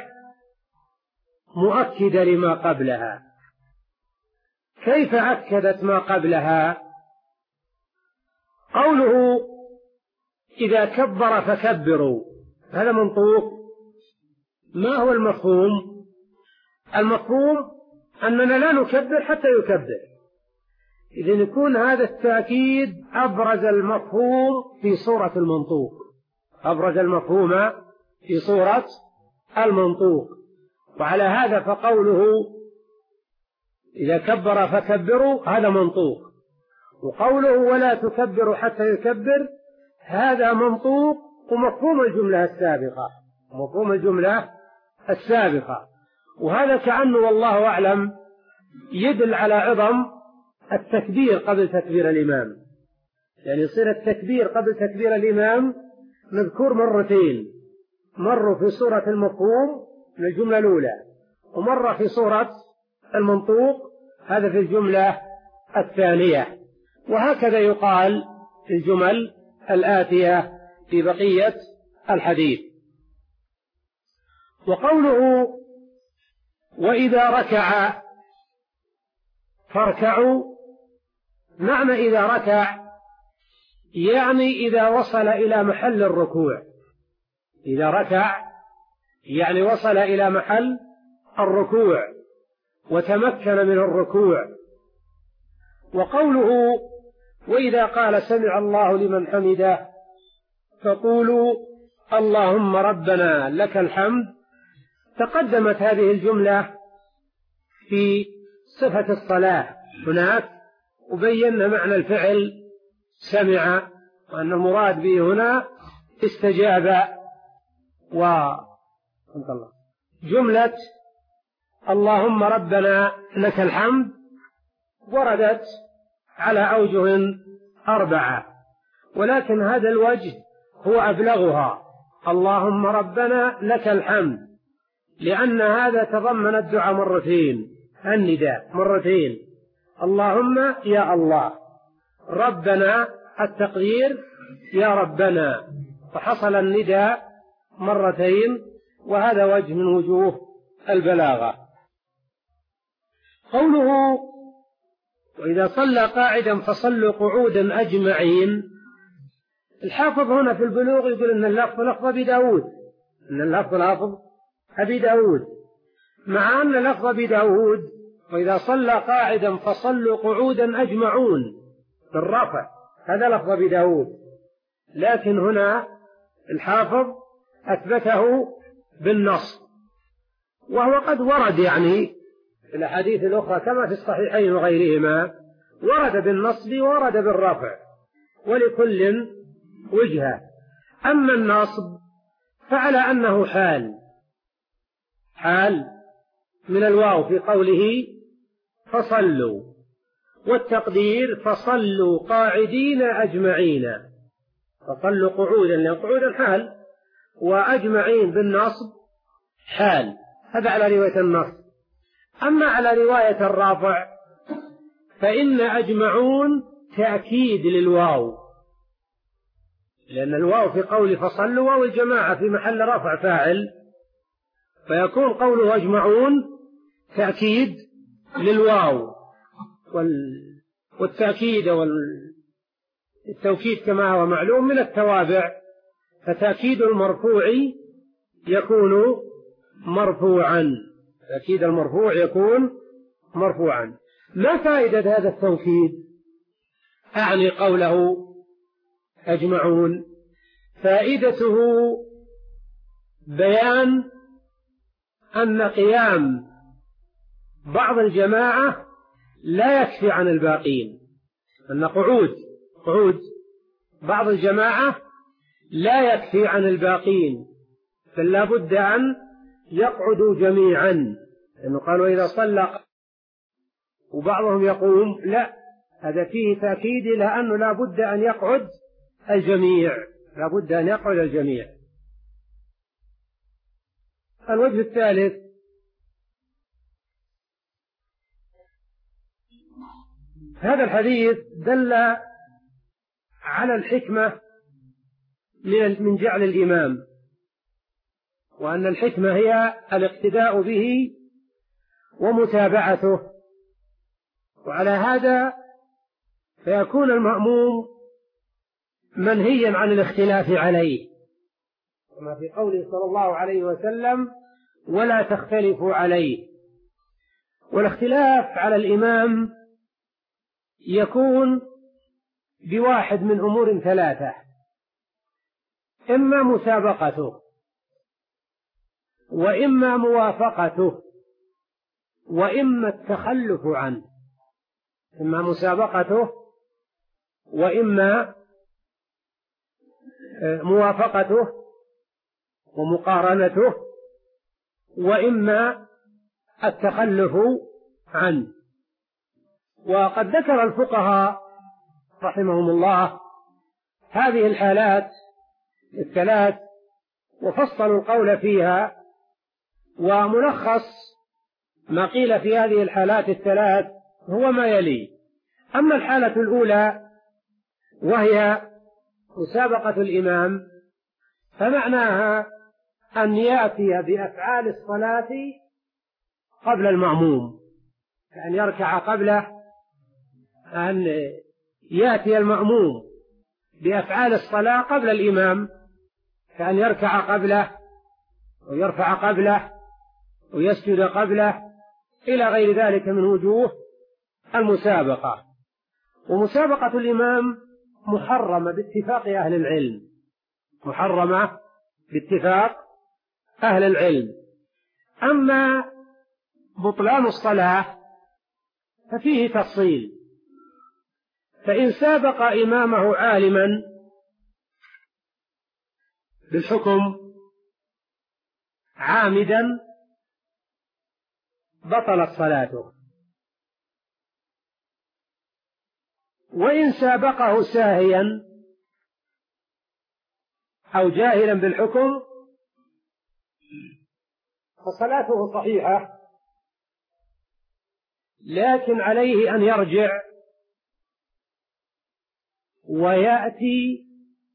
مؤكدة لما قبلها. كيف أكدت ما قبلها؟ قوله إذا كبر فكبروا هذا منطوق. ما هو المفهوم؟ المفهوم أننا لا نكبر حتى يكبر. إذن يكون هذا التأكيد أبرز المفهوم في صورة المنطوق أبرز المفهوم في صورة المنطوق. وعلى هذا فقوله إذا كبر فكبروا هذا منطوق، وقوله ولا تكبروا حتى يكبر هذا منطوق ومفهوم الجملة السابقة مفهوم الجملة السابقة. وهذا كأنه والله أعلم يدل على عظم التكبير قبل تكبير الإمام، يعني يصير التكبير قبل تكبير الإمام مذكور مرتين، مرة في صورة المفهوم من الجملة الأولى ومرة في صورة المنطوق هذا في الجملة الثانية. وهكذا يقال في الجمل الآتية في بقية الحديث. وقوله وإذا ركع فاركعوا، معنى إذا ركع يعني إذا وصل إلى محل الركوع إذا ركع يعني وصل إلى محل الركوع وتمكن من الركوع. وقوله وإذا قال سمع الله لمن حمده فقولوا اللهم ربنا لك الحمد، تقدمت هذه الجملة في صفة الصلاة هناك وبينا معنى الفعل سمع، وأن المراد به هنا استجاب. وجملة اللهم ربنا لك الحمد وردت على أوجه أربعة، ولكن هذا الوجه هو أبلغها اللهم ربنا لك الحمد، لأن هذا تضمن الدعاء مرتين النداء مرتين اللهم يا الله، ربنا التقدير يا ربنا، فحصل النداء مرتين، وهذا وجه من وجوه البلاغة. قوله وإذا صلى قاعدا فصلوا قعودا أجمعين، الحافظ هنا في البلوغ يقول إن اللفظ لفظ أبي داود إن اللفظ لفظ أبي داود مع أن لفظ أبي داود وإذا صلى قاعدا فصلوا قعودا أجمعون بالرفع، هذا لفظ أبي داود، لكن هنا الحافظ أثبته بالنص، وهو قد ورد يعني في الأحاديث الأخرى كما في الصحيحين وغيرهما، ورد بالنصب ورد بالرفع، ولكل وجهة. أما النصب فعلى أنه حال حال من الواو في قوله فصلوا، والتقدير فصلوا قاعدين أجمعين، فصلوا قعودا لأن قعودا حال، وأجمعين بالنصب حال. هذا على رواية النصب. أما على رواية الرافع فإن أجمعون تأكيد للواو، لأن الواو في قول فصلوا واو الجماعة في محل رفع فاعل، فيكون قوله أجمعون تأكيد للواو، والتأكيد والتوكيد كما هو معلوم من التوابع، فتأكيد المرفوع يكون مرفوعا، تأكيد المرفوع يكون مرفوعا. ما فائدة هذا التوكيد؟ أعني قوله أجمعون، فائدته بيان أن قيام بعض الجماعة لا يكفي عن الباقين، أن قعود قعود بعض الجماعة لا يكفي عن الباقين، بل لا بد أن يقعدوا جميعا، لأنه قالوا إذا صلى وبعضهم يقوم، لا، هذا فيه تأكيد لأنه لا بد أن يقعد الجميع، لا بد أن يقعد الجميع. الوجه الثالث هذا الحديث دل على الحكمة من جعل الإمام، وأن الحكمة هي الاقتداء به ومتابعته، وعلى هذا فيكون المأموم منهيا عن الاختلاف عليه، كما في قوله صلى الله عليه وسلم ولا تختلفوا عليه. والاختلاف على الإمام يكون بواحد من أمور ثلاثة: إما مسابقته، وإما موافقته، وإما التخلف عنه. إما مسابقته، وإما موافقته ومقارنته، وإما التخلف عنه. وقد ذكر الفقهاء رحمهم الله هذه الحالات الثلاث وفصلوا القول فيها، وملخص ما قيل في هذه الحالات الثلاث هو ما يلي: أما الحالة الأولى وهي مسابقة الإمام، فمعناها أن يأتي بأفعال الصلاة قبل المأموم، أن يركع قبله، أن يأتي المأموم بأفعال الصلاة قبل الإمام، كأن يركع قبله ويرفع قبله ويسجد قبله إلى غير ذلك من وجوه المسابقة. ومسابقة الإمام محرمة باتفاق أهل العلم، محرمة باتفاق أهل العلم. أما بطلان الصلاة ففيه تفصيل، فإن سابق إمامه عالما بالحكم عامدا بطلت صلاته، وإن سابقه ساهيا أو جاهلا بالحكم فصلاته صحيحة، لكن عليه أن يرجع ويأتي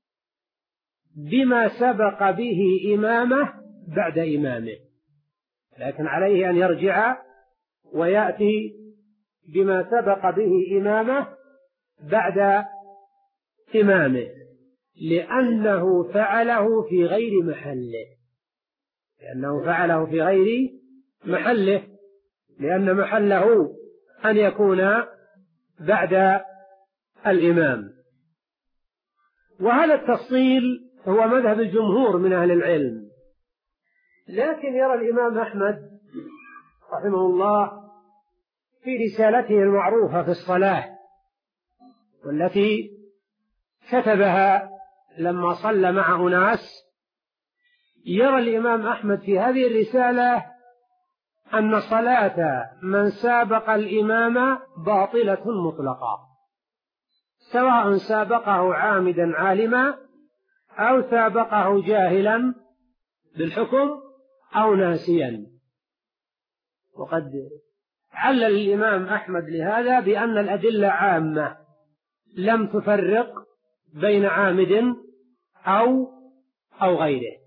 بما سبق به إمامه بعد إمامه، لكن عليه أن يرجع ويأتي بما سبق به إمامه بعد إمامه، لأنه فعله في غير محله، لأنه فعله في غير محله لأن محله أن يكون بعد الإمام. وهذا التفصيل هو مذهب الجمهور من أهل العلم. لكن يرى الإمام أحمد رحمه الله في رسالته المعروفة في الصلاة والتي كتبها لما صلى مع أناس، يرى الإمام أحمد في هذه الرسالة أن صلاة من سابق الإمام باطلة مطلقة، سواء سابقه عامدا عالما أو سابقه جاهلا بالحكم أو ناسيا. وقد علل الإمام أحمد لهذا بأن الأدلة عامة لم تفرق بين عامد أو أو غيره.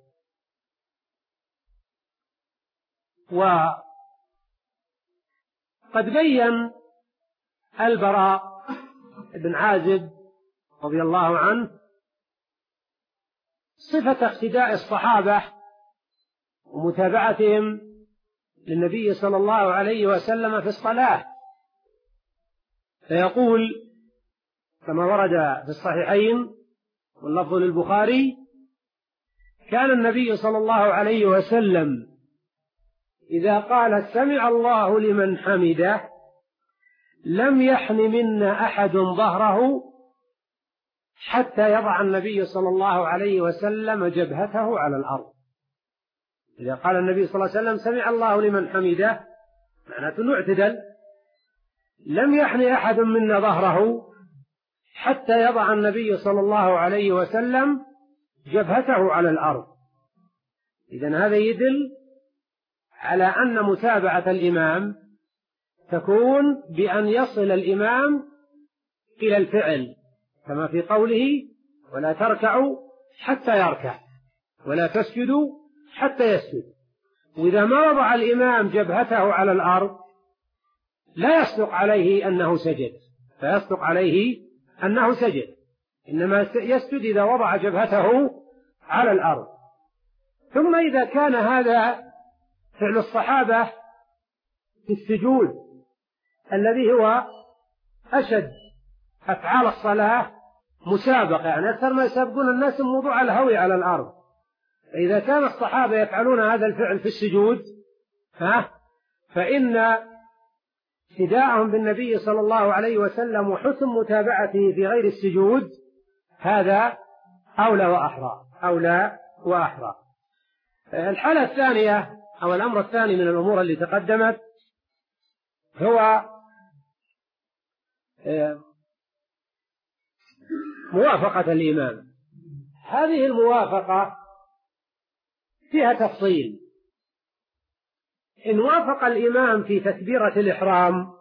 وقد بين البراء بن عازب رضي الله عنه صفة اقتداء الصحابة ومتابعتهم للنبي صلى الله عليه وسلم في الصلاة، فيقول كما ورد في الصحيحين واللفظ للبخاري: كان النبي صلى الله عليه وسلم إذا قال سمع الله لمن حمده لم يحن منا أحد ظهره حتى يضع النبي صلى الله عليه وسلم جبهته على الأرض. إذا قال النبي صلى الله عليه وسلم سمع الله لمن حمده معناته نعتدل، لم يحن أحد منا ظهره حتى يضع النبي صلى الله عليه وسلم جبهته على الأرض. إذن هذا يدل على أن متابعة الإمام تكون بأن يصل الإمام إلى الفعل، كما في قوله: ولا تركعوا حتى يركع ولا تسجدوا حتى يسجد. وإذا ما وضع الإمام جبهته على الأرض لا يصدق عليه أنه سجد، فيصدق عليه أنه سجد، إنما يسجد إذا وضع جبهته على الأرض. ثم إذا كان هذا فعل الصحابة في السجود الذي هو أشد أفعال الصلاة مسابقة، يعني أكثر ما يسابقون الناس موضوع الهوي على الأرض، فإذا كان الصحابة يفعلون هذا الفعل في السجود ها فإن اقتداءهم بالنبي صلى الله عليه وسلم وحسن متابعته في غير السجود هذا أولى وأحرى أولى وأحرى. الحالة الثانية أو الأمر الثاني من الأمور اللي تقدمت هو موافقة الإمام. هذه الموافقة فيها تفصيل. إن وافق الإمام في تكبيرة الإحرام،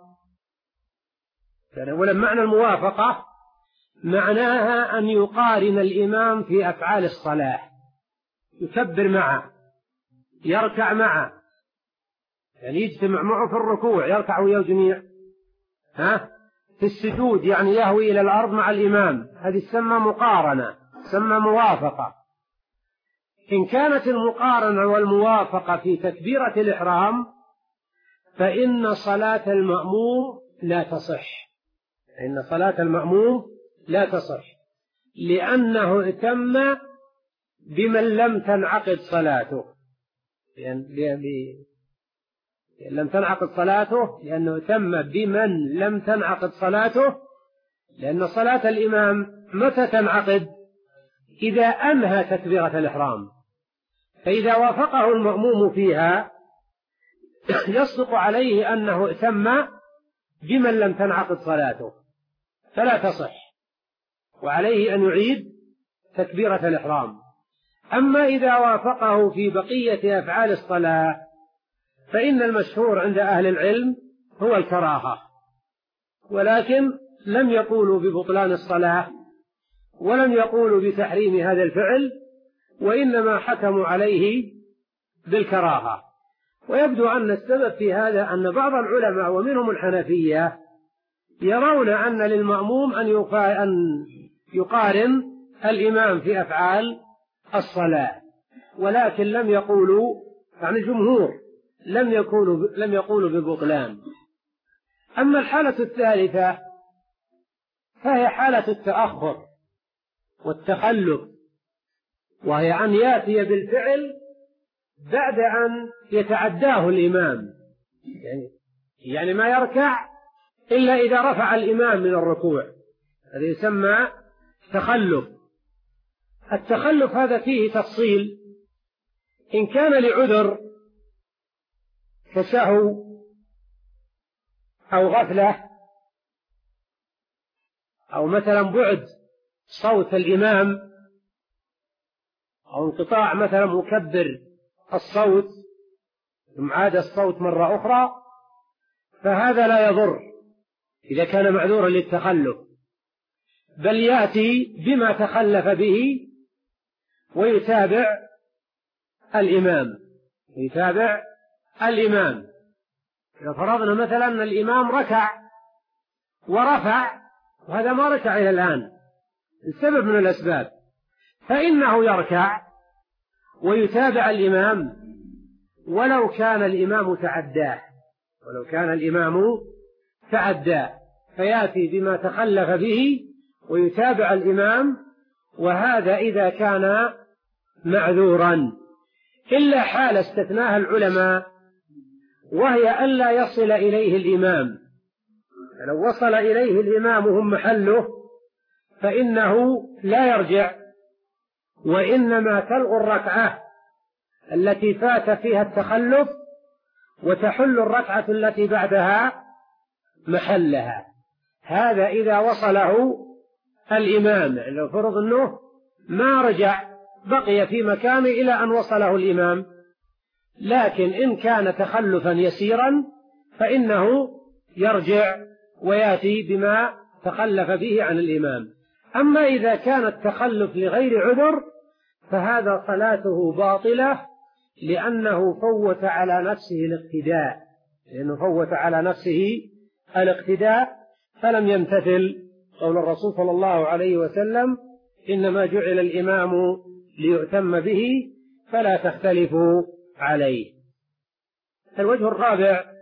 أولا معنى الموافقة معناها أن يقارن الإمام في أفعال الصلاة، يكبر معه، يركع معه، يعني يجتمع معه في الركوع يركع ويا جميع، ها في السجود يعني يهوي إلى الأرض مع الإمام، هذه تسمى مقارنة، تسمى موافقة. إن كانت المقارنة والموافقة في تكبيرة الإحرام فإن صلاة المأموم لا تصح، إن صلاة المأموم لا تصح لأنه اتم بمن لم تنعقد صلاته، يعني لم تنعقد صلاته لأنه اتم بمن لم تنعقد صلاته، لأن صلاة الإمام متى تنعقد؟ إذا أنهى تكبيرة الإحرام، فإذا وافقه المأموم فيها يصدق عليه أنه اتم بمن لم تنعقد صلاته فلا تصح، وعليه أن يعيد تكبيرة الإحرام. أما إذا وافقه في بقية أفعال الصلاة فإن المشهور عند أهل العلم هو الكراهة، ولكن لم يقولوا ببطلان الصلاة ولم يقولوا بتحريم هذا الفعل، وإنما حكموا عليه بالكراهة. ويبدو أن السبب في هذا أن بعض العلماء ومنهم الحنفية يرون أن للمأموم أن يقارن الإمام في أفعال الصلاة، ولكن لم يقولوا، يعني الجمهور لم يقولوا لم يقولوا ببطلان. أما الحالة الثالثة فهي حالة التأخر والتخلف، وهي أن يأتي بالفعل بعد أن يتعداه الإمام، يعني, يعني ما يركع إلا إذا رفع الإمام من الركوع، هذا يسمى تخلف. التخلف هذا فيه تفصيل، إن كان لعذر كسهو أو غفلة أو مثلا بعد صوت الإمام أو انقطاع مثلا مكبر الصوت ثم عاد الصوت مرة أخرى، فهذا لا يضر إذا كان معذورا للتخلف، بل يأتي بما تخلف به ويتابع الإمام يتابع الإمام إذا فرضنا مثلا أن الإمام ركع ورفع وهذا ما ركع إلى الآن السبب من الأسباب، فإنه يركع ويتابع الإمام ولو كان الإمام تعداه ولو كان الإمام تعداه فيأتي بما تخلف به ويتابع الإمام، وهذا إذا كان معذورا. إلا حال استثناها العلماء وهي ألا يصل إليه الإمام، لو وصل إليه الإمام هم محله فإنه لا يرجع، وإنما تلغى الركعة التي فات فيها التخلف وتحل الركعة التي بعدها محلها. هذا إذا وصله الإمام، لو فرض أنه ما رجع بقي في مكانه إلى أن وصله الإمام، لكن إن كان تخلفا يسيرا فإنه يرجع ويأتي بما تخلف به عن الإمام. أما إذا كان التخلف لغير عذر فهذا صلاته باطلة، لأنه فوت على نفسه الاقتداء لأنه فوت على نفسه الاقتداء فلم يمتثل قول الرسول صلى الله عليه وسلم: إنما جعل الإمام ليؤتم به فلا تختلفوا عليه. الوجه الرابع،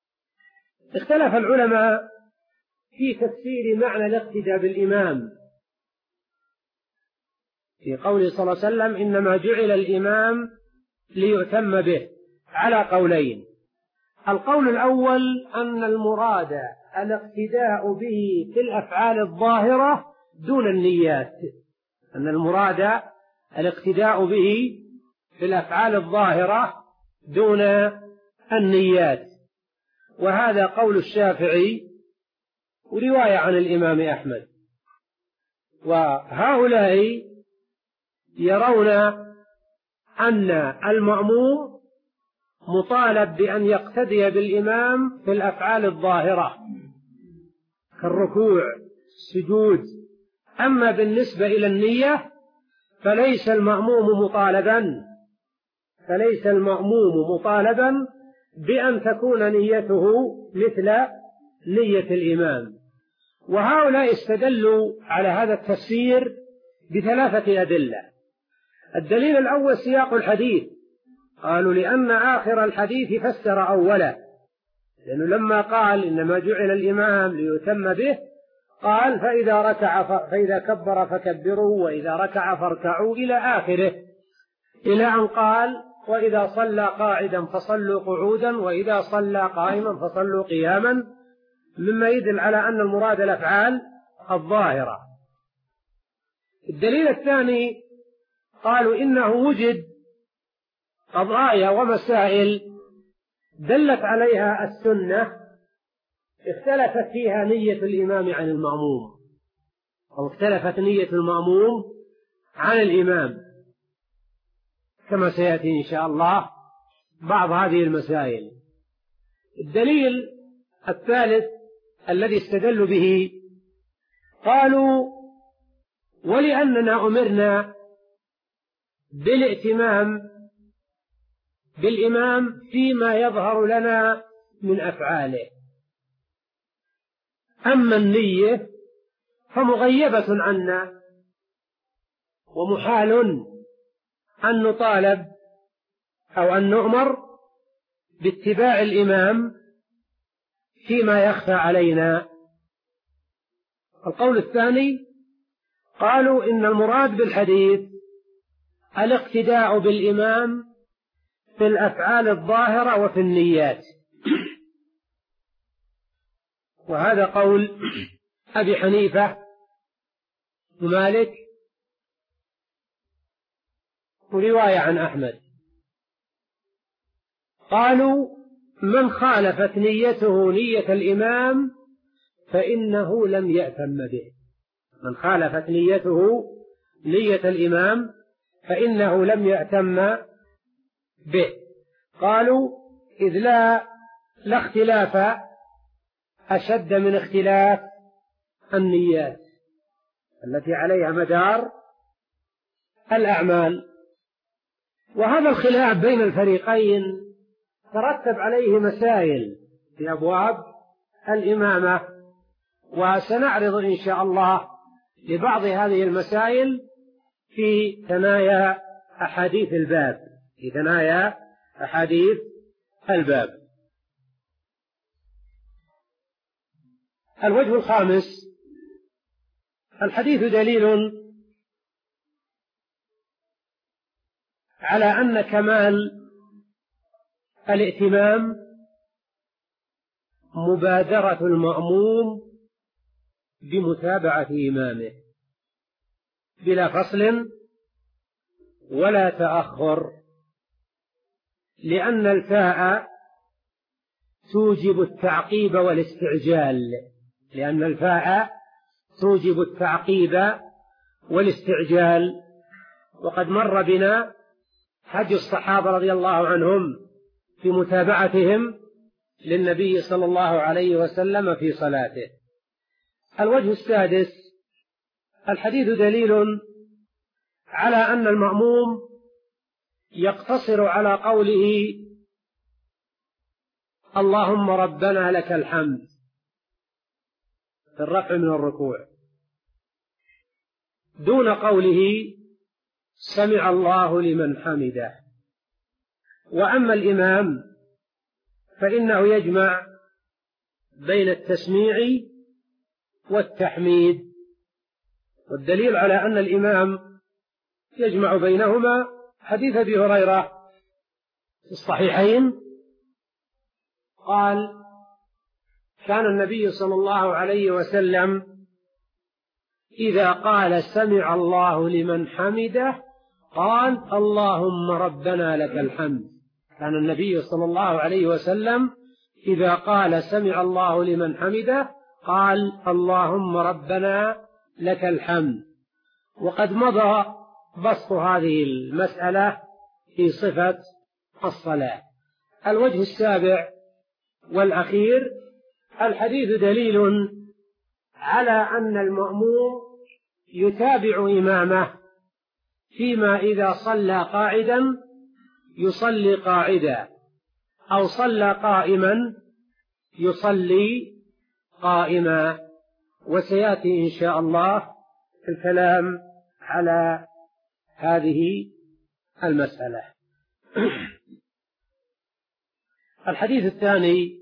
اختلف العلماء في تفسير معنى الاقتداء بالإمام في قوله صلى الله عليه وسلم: إنما جعل الإمام ليؤتم به، على قولين. القول الأول أن المراد الاقتداء به في الأفعال الظاهرة دون النيات، أن المراد الاقتداء به في الأفعال الظاهرة دون النيات، وهذا قول الشافعي ورواية عن الإمام أحمد. وهؤلاء يرون أن المأمور مطالب بأن يقتدي بالإمام في الأفعال الظاهرة كالركوع السجود، أما بالنسبة إلى النية فليس المأموم مطالبا فليس المأموم مطالبا بأن تكون نيته مثل نية الإمام. وهؤلاء استدلوا على هذا التفسير بثلاثة أدلة. الدليل الأول سياق الحديث، قالوا لأن آخر الحديث فسر أوله، لأنه لما قال إنما جعل الإمام ليتم به قال: فإذا ركع فإذا كبر فكبروا وإذا ركع فاركعوا إلى آخره، إلى أن قال: وإذا صلى قاعدا فصلوا قعودا وإذا صلى قائما فصلوا قياما، مما يدل على أن المراد الأفعال الظاهرة. الدليل الثاني قالوا إنه وجد قضايا ومسائل دلت عليها السنة اختلفت فيها نية الإمام عن المأموم، أو اختلفت نية المأموم عن الإمام، كما سيأتي إن شاء الله بعض هذه المسائل. الدليل الثالث الذي استدلوا به قالوا: ولأننا أمرنا بالائتمام بالإمام فيما يظهر لنا من أفعاله، أما النية فمغيبة عنا ومحال أن نطالب أو أن نؤمر باتباع الإمام فيما يخفى علينا. القول الثاني قالوا إن المراد بالحديث الاقتداء بالإمام في الأفعال الظاهرة وفي النيات، وهذا قول أبي حنيفة ومالك ورواية عن أحمد. قالوا من خالفت نيته نية الإمام فإنه لم يأتم به. من خالفت نيته نية الإمام فإنه لم يأتم به. قالوا إذ لا لا اختلاف أشد من اختلاف النيات التي عليها مدار الأعمال. وهذا الخلاف بين الفريقين ترتب عليه مسائل في أبواب الإمامة، وسنعرض إن شاء الله لبعض هذه المسائل في ثنايا أحاديث الباب في ثنايا أحاديث الباب. الوجه الخامس: الحديث دليل على أن كمال الائتمام مبادرة المأموم بمتابعة إمامه بلا فصل ولا تأخر، لأن الفاء توجب التعقيب والاستعجال لأن الفاء توجب التعقيب والاستعجال وقد مر بنا حج الصحابة رضي الله عنهم في متابعتهم للنبي صلى الله عليه وسلم في صلاته. الوجه السادس: الحديث دليل على أن المأموم يقتصر على قوله اللهم ربنا لك الحمد في الرفع من الركوع دون قوله سمع الله لمن حمده. وأما الإمام فإنه يجمع بين التسميع والتحميد، والدليل على أن الإمام يجمع بينهما حديث أبي هريرة في الصحيحين قال: كان النبي صلى الله عليه وسلم إذا قال سمع الله لمن حمده قال اللهم ربنا لك الحمد. كان النبي صلى الله عليه وسلم إذا قال سمع الله لمن حمده قال اللهم ربنا لك الحمد. وقد مضى بسط هذه المسألة في صفة الصلاة. الوجه السابع والأخير: الحديث دليل على أن المأموم يتابع إمامه فيما إذا صلى قاعدا يصلي قاعدا أو صلى قائما يصلي قائما. وسيأتي إن شاء الله الكلام على هذه المسألة. الحديث الثاني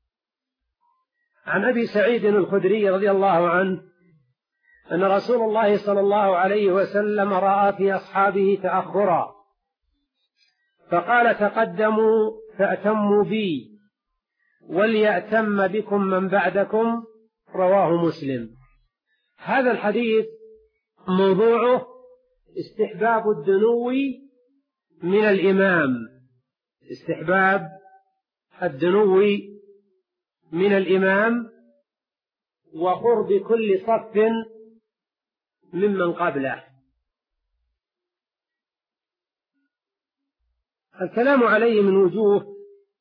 عن أبي سعيد الخدري رضي الله عنه أن رسول الله صلى الله عليه وسلم رأى في أصحابه تأخرا فقال تقدموا فأتموا بي وليأتم بكم من بعدكم، رواه مسلم. هذا الحديث موضوعه استحباب الدنو من الإمام استحباب الدنو من الإمام وقرب كل صف ممن قبله. الكلام عليه من وجوه.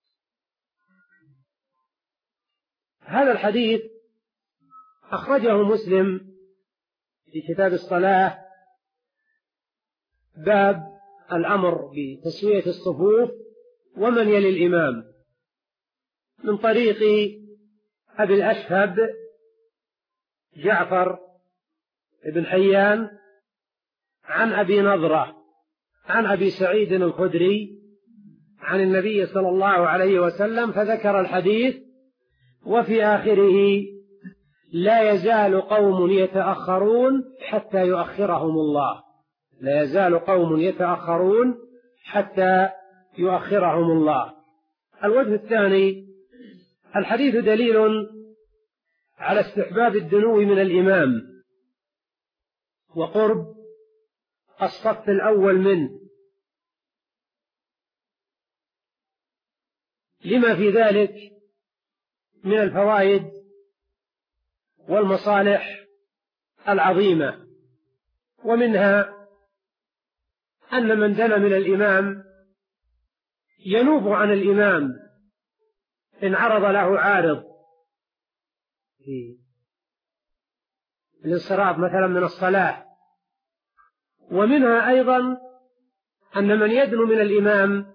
هذا الحديث أخرجه مسلم في كتاب الصلاة باب الأمر بتسوية الصفوف ومن يلي الإمام من طريق أبي الأشهب جعفر بن حيان عن أبي نضرة عن أبي سعيد الخدري عن النبي صلى الله عليه وسلم فذكر الحديث وفي آخره لا يزال قوم يتأخرون حتى يؤخرهم الله، لا يزال قوم يتأخرون حتى يؤخرهم الله. الوجه الثاني: الحديث دليل على استحباب الدنو من الإمام وقرب الصف الأول منه، لما في ذلك من الفوائد والمصالح العظيمة، ومنها أن من دنا من الإمام ينوب عن الإمام إن عرض له عارض في الانصراف مثلا من الصلاة. ومنها أيضا أن من يدنو من الإمام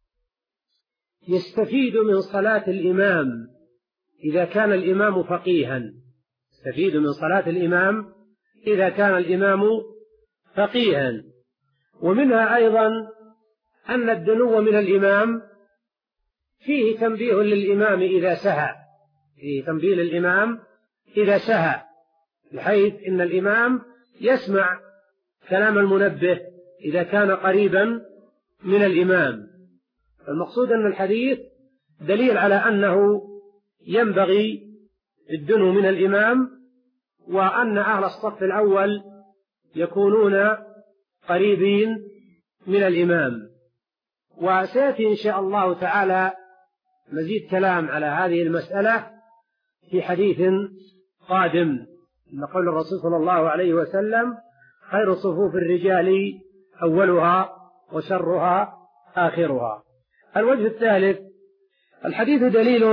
يستفيد من صلاة الإمام إذا كان الإمام فقيها، يستفيد من صلاة الإمام إذا كان الإمام فقيها. ومنها أيضا أن الدنو من الإمام فيه تنبيه للإمام إذا سهى، فيه تنبيه للإمام إذا سهى، بحيث إن الإمام يسمع كلام المنبه إذا كان قريبا من الإمام. المقصود أن الحديث دليل على أنه ينبغي الدنو من الإمام، وأن أهل الصف الأول يكونون قريبين من الإمام. وسيأتي إن شاء الله تعالى مزيد كلام على هذه المسألة في حديث قادم، نقول الرسول صلى الله عليه وسلم: خير صفوف الرجال أولها وشرها آخرها. الوجه الثالث: الحديث دليل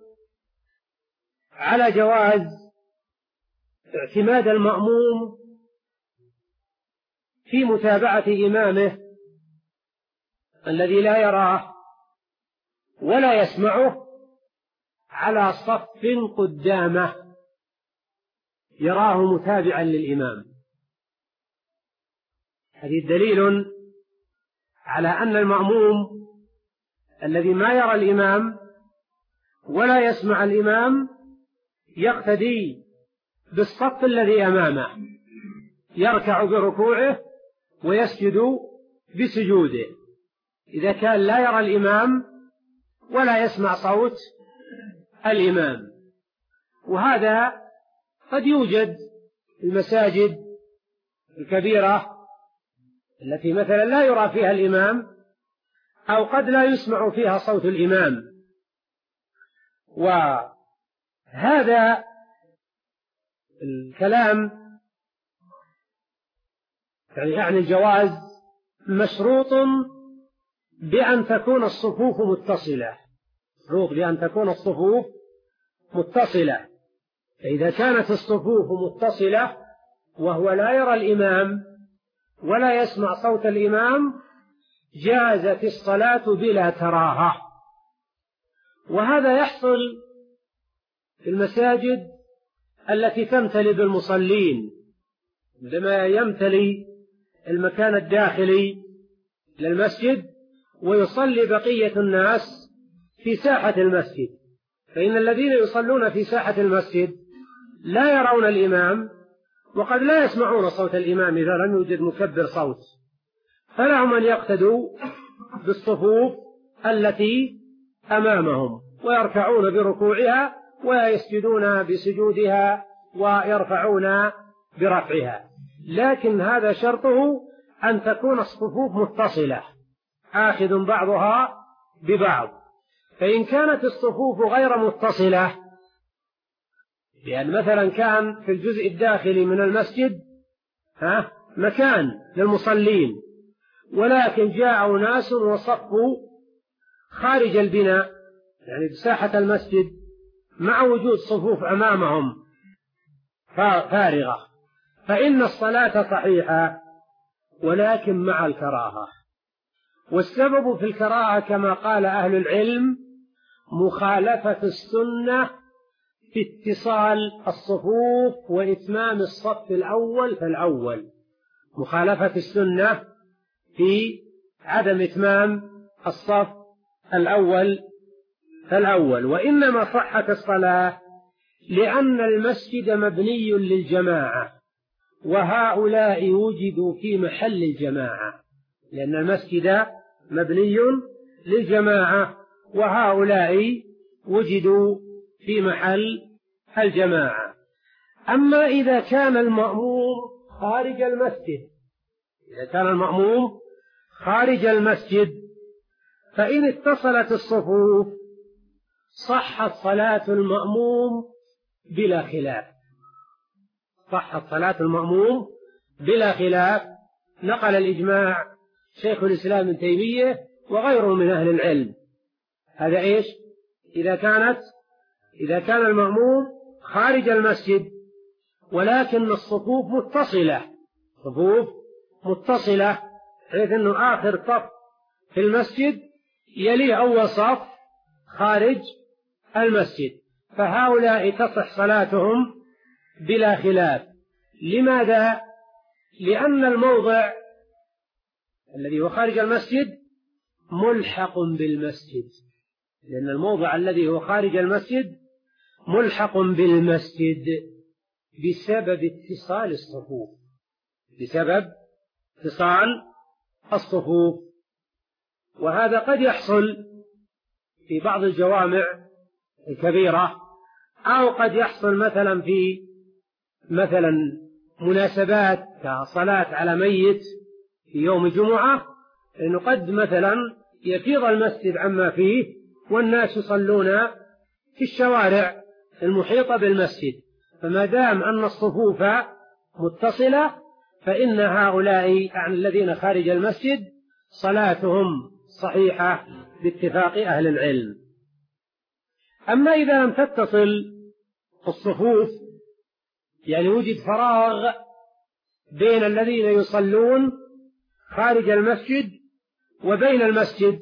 على جواز اعتماد المأموم في متابعة إمامه الذي لا يراه ولا يسمعه على صف قدامه يراه متابعا للإمام. هذه دليل على أن المأموم الذي ما يرى الإمام ولا يسمع الإمام يقتدي بالصف الذي أمامه، يركع بركوعه ويسجد بسجوده إذا كان لا يرى الإمام ولا يسمع صوت الإمام. وهذا قد يوجد في المساجد الكبيرة التي مثلا لا يرى فيها الإمام، أو قد لا يسمع فيها صوت الإمام. وهذا الكلام يعني الجواز مشروط بأن تكون الصفوف متصلة، مشروط بأن تكون الصفوف متصلة. فإذا كانت الصفوف متصلة وهو لا يرى الإمام ولا يسمع صوت الإمام جازت الصلاة بلا كراهة. وهذا يحصل في المساجد التي تمتلي بالمصلين، عندما يمتلي المكان الداخلي للمسجد ويصلي بقية الناس في ساحة المسجد، فإن الذين يصلون في ساحة المسجد لا يرون الإمام وقد لا يسمعون صوت الإمام إذا لم يوجد مكبر صوت، فلهم أن يقتدوا بالصفوف التي أمامهم ويركعون بركوعها ويسجدون بسجودها ويرفعون برفعها. لكن هذا شرطه أن تكون الصفوف متصلة آخذ بعضها ببعض. فإن كانت الصفوف غير متصلة، لأن مثلا كان في الجزء الداخلي من المسجد ها مكان للمصلين، ولكن جاءوا ناس وصفوا خارج البناء يعني بساحة المسجد مع وجود صفوف أمامهم فارغة، فإن الصلاة صحيحة ولكن مع الكراهة. والسبب في الكراهة كما قال أهل العلم مخالفة السنة في اتصال الصفوف وإتمام الصف الأول فالأول، مخالفة السنة في عدم إتمام الصف الأول فالأول. وإنما صحت الصلاة لأن المسجد مبني للجماعة، وهؤلاء وجدوا في محل الجماعة، لأن المسجد مبني للجماعة وهؤلاء وجدوا في محل الجماعة. أما إذا كان المأموم خارج المسجد إذا كان المأموم خارج المسجد فإن اتصلت الصفوف صحت صلاة المأموم بلا خلاف صحت صلاة المأموم بلا خلاف نقل الإجماع شيخ الإسلام ابن تيمية وغيره من أهل العلم. هذا إيش؟ إذا كانت إذا كان المأموم خارج المسجد ولكن الصفوف متصلة صفوف متصلة حيث أنه آخر صف في المسجد يلي أول صف خارج المسجد، فهؤلاء تصح صلاتهم بلا خلاف. لماذا؟ لأن الموضع الذي هو خارج المسجد ملحق بالمسجد لأن الموضع الذي هو خارج المسجد ملحق بالمسجد بسبب اتصال الصفوف بسبب اتصال الصفوف وهذا قد يحصل في بعض الجوامع الكبيرة، أو قد يحصل مثلا في مثلا مناسبات كصلاة على ميت في يوم الجمعة، لأنه قد مثلا يفيض المسجد عما فيه والناس يصلون في الشوارع المحيطة بالمسجد، فما دام أن الصفوف متصلة فإن هؤلاء عن الذين خارج المسجد صلاتهم صحيحة باتفاق أهل العلم. أما إذا لم تتصل الصفوف يعني وجد فراغ بين الذين يصلون خارج المسجد وبين المسجد،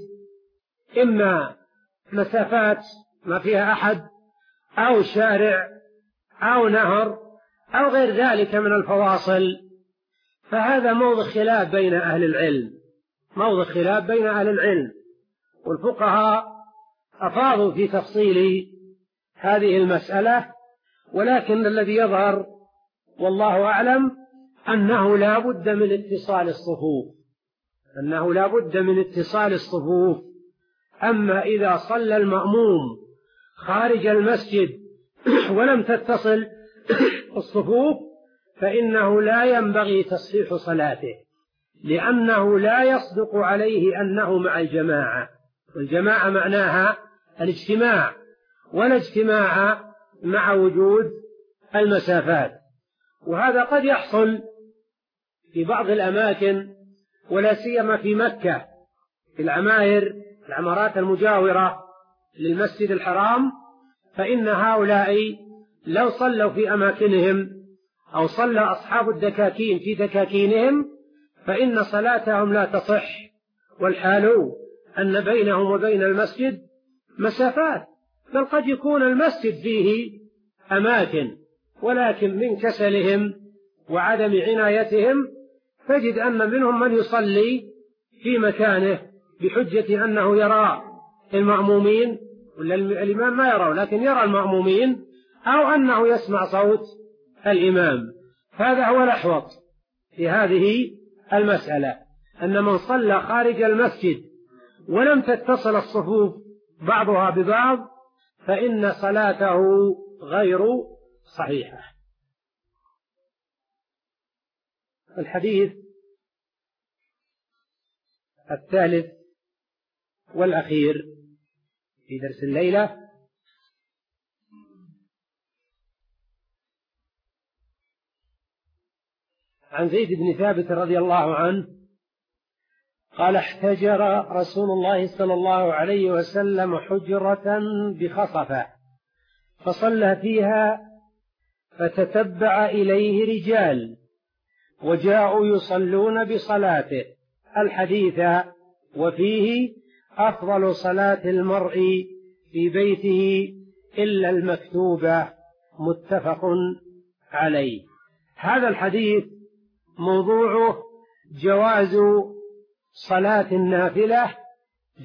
إما مسافات ما فيها أحد أو شارع أو نهر أو غير ذلك من الفواصل، فهذا موضع خلاف بين أهل العلم موضع خلاف بين أهل العلم والفقهاء أفاضوا في تفصيل هذه المسألة، ولكن الذي يظهر والله أعلم أنه لا بد من اتصال الصفوف أنه لا بد من اتصال الصفوف. أما إذا صلى المأموم خارج المسجد ولم تتصل الصفوف فإنه لا ينبغي تصحيح صلاته، لأنه لا يصدق عليه أنه مع الجماعة، والجماعة معناها الاجتماع، ولا اجتماع مع وجود المسافات. وهذا قد يحصل في بعض الأماكن ولا سيما في مكة في العماير العمارات المجاورة للمسجد الحرام، فإن هؤلاء لو صلوا في أماكنهم أو صلى أصحاب الدكاكين في دكاكينهم فإن صلاتهم لا تصح، والحال أن بينهم وبين المسجد مسافات، بل قد يكون المسجد فيه أماكن ولكن من كسلهم وعدم عنايتهم تجد أن منهم من يصلي في مكانه بحجة أنه يرى المأمومين، ولا الإمام ما يرى لكن يرى المأمومين، أو أنه يسمع صوت الإمام. هذا هو الأحوط في هذه المسألة، أن من صلى خارج المسجد ولم تتصل الصفوف بعضها ببعض فإن صلاته غير صحيحة. الحديث الثالث والأخير في درس الليلة عن زيد بن ثابت رضي الله عنه قال: احتجر رسول الله صلى الله عليه وسلم حجرة بخصفة فصلى فيها فتتبع إليه رجال وجاءوا يصلون بصلاته الحديث، وفيه أفضل صلاة المرء في بيته إلا المكتوبة، متفق عليه. هذا الحديث موضوعه جواز صلاة النافلة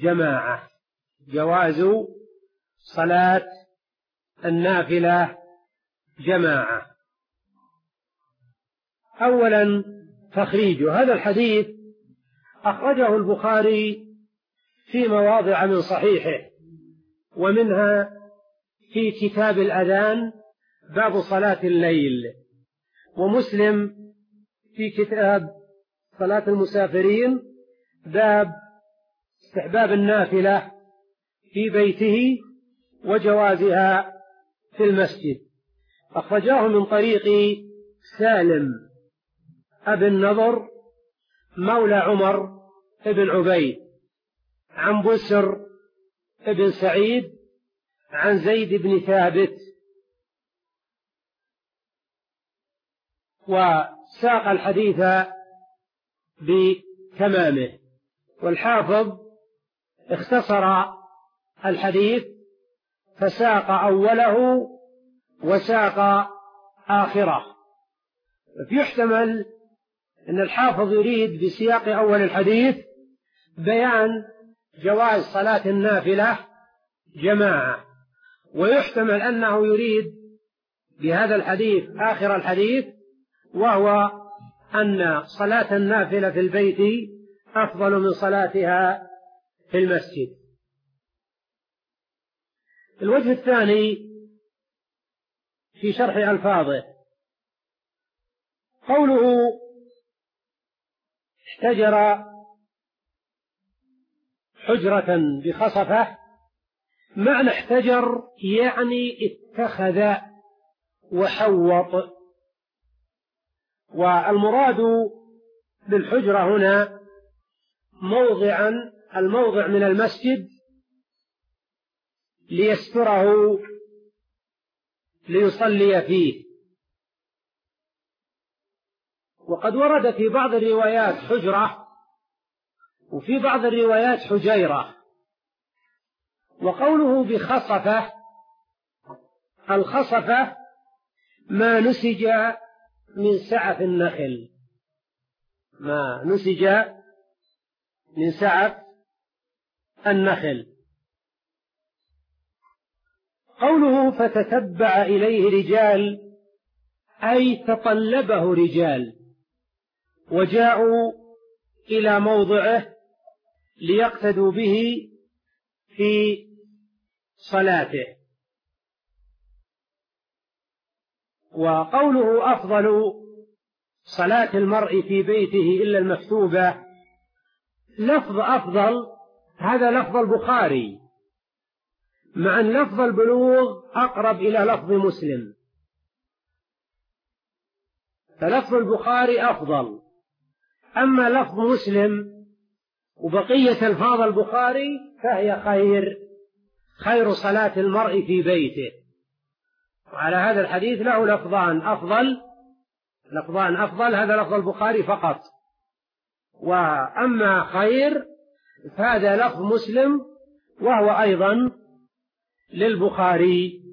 جماعة جواز صلاة النافلة جماعة. أولا تخريجه. هذا الحديث أخرجه البخاري في مواضع من صحيحه، ومنها في كتاب الأذان باب صلاة الليل، ومسلم في كتاب صلاة المسافرين باب استحباب النافلة في بيته وجوازها في المسجد. أخرجاه من طريق سالم أبي النضر مولى عمر بن عبيد عن بسر بن سعيد عن زيد بن ثابت، وساق الحديث بتمامه. والحافظ اختصر الحديث فساق أوله وساق آخره. فيحتمل أن الحافظ يريد بسياق أول الحديث بيان جواز صلاة النافلة جماعة، ويحتمل أنه يريد بهذا الحديث آخر الحديث، وهو أن صلاة النافلة في البيت أفضل من صلاتها في المسجد. الوجه الثاني في شرح ألفاظه قوله احتجر حجرة بخصفة. معنى احتجر يعني اتخذ وحوط، والمراد بالحجرة هنا موضعا الموضع من المسجد ليستره ليصلي فيه. وقد ورد في بعض الروايات حجرة وفي بعض الروايات حجيرة. وقوله بخصفة، الخصفة ما نسج من سعف النخل، ما نسج من سعف النخل. قوله فتتبع إليه رجال أي تطلبه رجال وجاءوا إلى موضعه ليقتدوا به في صلاته. وقوله أفضل صلاة المرء في بيته إلا المكتوبة، لفظ أفضل هذا لفظ البخاري، مع أن لفظ البلوغ أقرب إلى لفظ مسلم، فلفظ البخاري أفضل. أما لفظ مسلم وبقية ألفاظ البخاري فهي خير خير صلاة المرء في بيته. وعلى هذا الحديث له لفظان أفضل لفظان أفضل هذا لفظ البخاري فقط، وأما خير فهذا لفظ مسلم وهو أيضا للبخاري،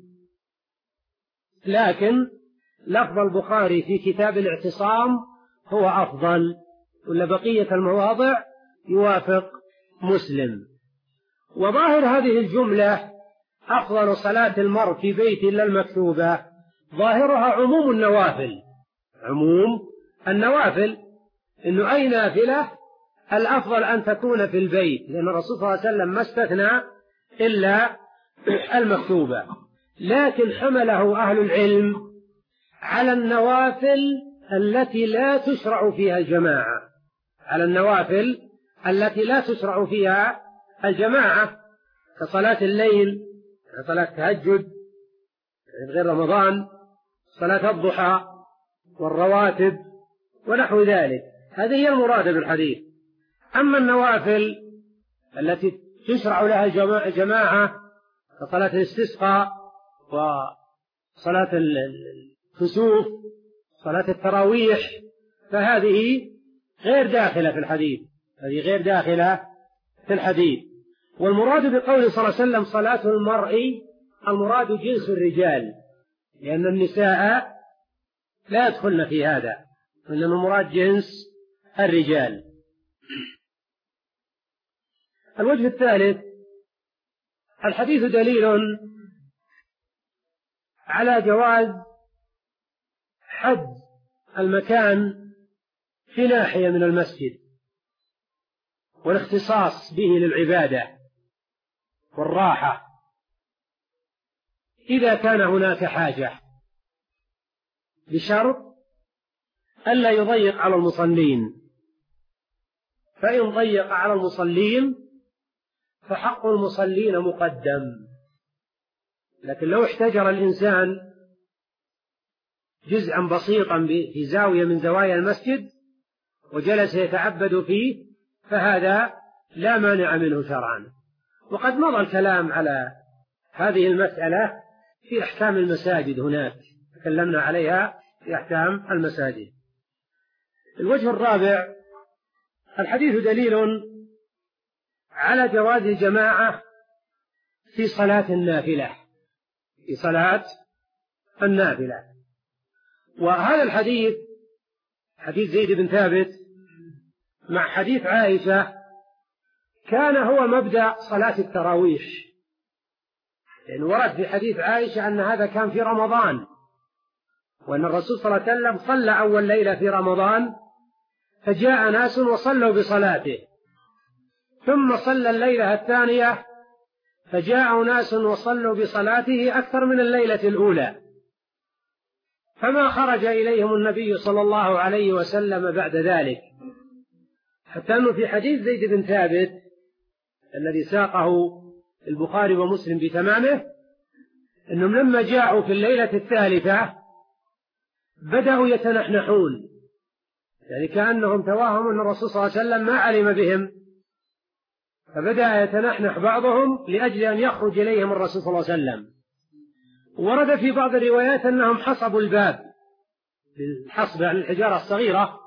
لكن لفظ البخاري في كتاب الاعتصام هو أفضل، ولا بقية المواضع يوافق مسلم. وظاهر هذه الجملة أفضل صلاة المرء في بيت إلا المكتوبة ظاهرها عموم النوافل، عموم النوافل إنه أي نافلة الأفضل أن تكون في البيت، لأن الرسول صلى الله عليه وسلم ما استثنى إلا المكتوبة. لكن حمله أهل العلم على النوافل التي لا تشرع فيها الجماعة، على النوافل التي لا تشرع فيها الجماعة كصلاة الليل، صلاة التهجد غير رمضان، صلاة الضحى والرواتب ونحو ذلك. هذه هي المراد بالحديث. أما النوافل التي تشرع لها جماعة كصلاة الاستسقاء وصلاة الكسوف صلاة التراويح فهذه غير داخلة في الحديث، هذه غير داخلة في الحديث. والمراد بقول صلى الله عليه وسلم صلاة المرء المراد جنس الرجال، لأن النساء لا يدخلن في هذا، إنما المراد جنس الرجال. الوجه الثالث الحديث دليل على جواز حد المكان في ناحية من المسجد والاختصاص به للعبادة والراحة إذا كان هناك حاجة، بشرط ألا يضيق على المصلين، فإن ضيق على المصلين فحق المصلين مقدم. لكن لو احتجر الإنسان جزءا بسيطا في زاوية من زوايا المسجد وجلس يتعبد فيه فهذا لا مانع منه شرعا. وقد مضى الكلام على هذه المسألة في أحكام المساجد، هناك تكلمنا عليها في أحكام المساجد. الوجه الرابع: الحديث دليل على جواز الجماعة في صلاة النافلة، في صلاة النافلة. وهذا الحديث حديث زيد بن ثابت مع حديث عائشة كان هو مبدأ صلاة التراويح، لأن ورد في حديث عائشة أن هذا كان في رمضان، وأن الرسول صلى الله عليه وسلم صلى أول ليلة في رمضان فجاء ناس وصلوا بصلاته، ثم صلى الليلة الثانية فجاء ناس وصلوا بصلاته أكثر من الليلة الأولى، فما خرج إليهم النبي صلى الله عليه وسلم بعد ذلك، حتى أنه في حديث زيد بن ثابت الذي ساقه البخاري ومسلم بتمامه أنهم لما جاءوا في الليلة الثالثة بدأوا يتنحنحون، يعني كأنهم توهموا أن الرسول صلى الله عليه وسلم ما علم بهم، فبدأ يتنحنح بعضهم لأجل أن يخرج إليهم الرسول صلى الله عليه وسلم. ورد في بعض الروايات أنهم حصبوا الباب بالحصب عن الحجارة الصغيرة،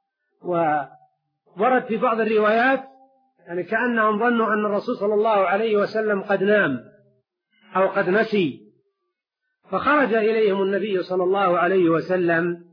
وورد في بعض الروايات يعني كأنهم ظنوا أن الرسول صلى الله عليه وسلم قد نام أو قد نسي، فخرج إليهم النبي صلى الله عليه وسلم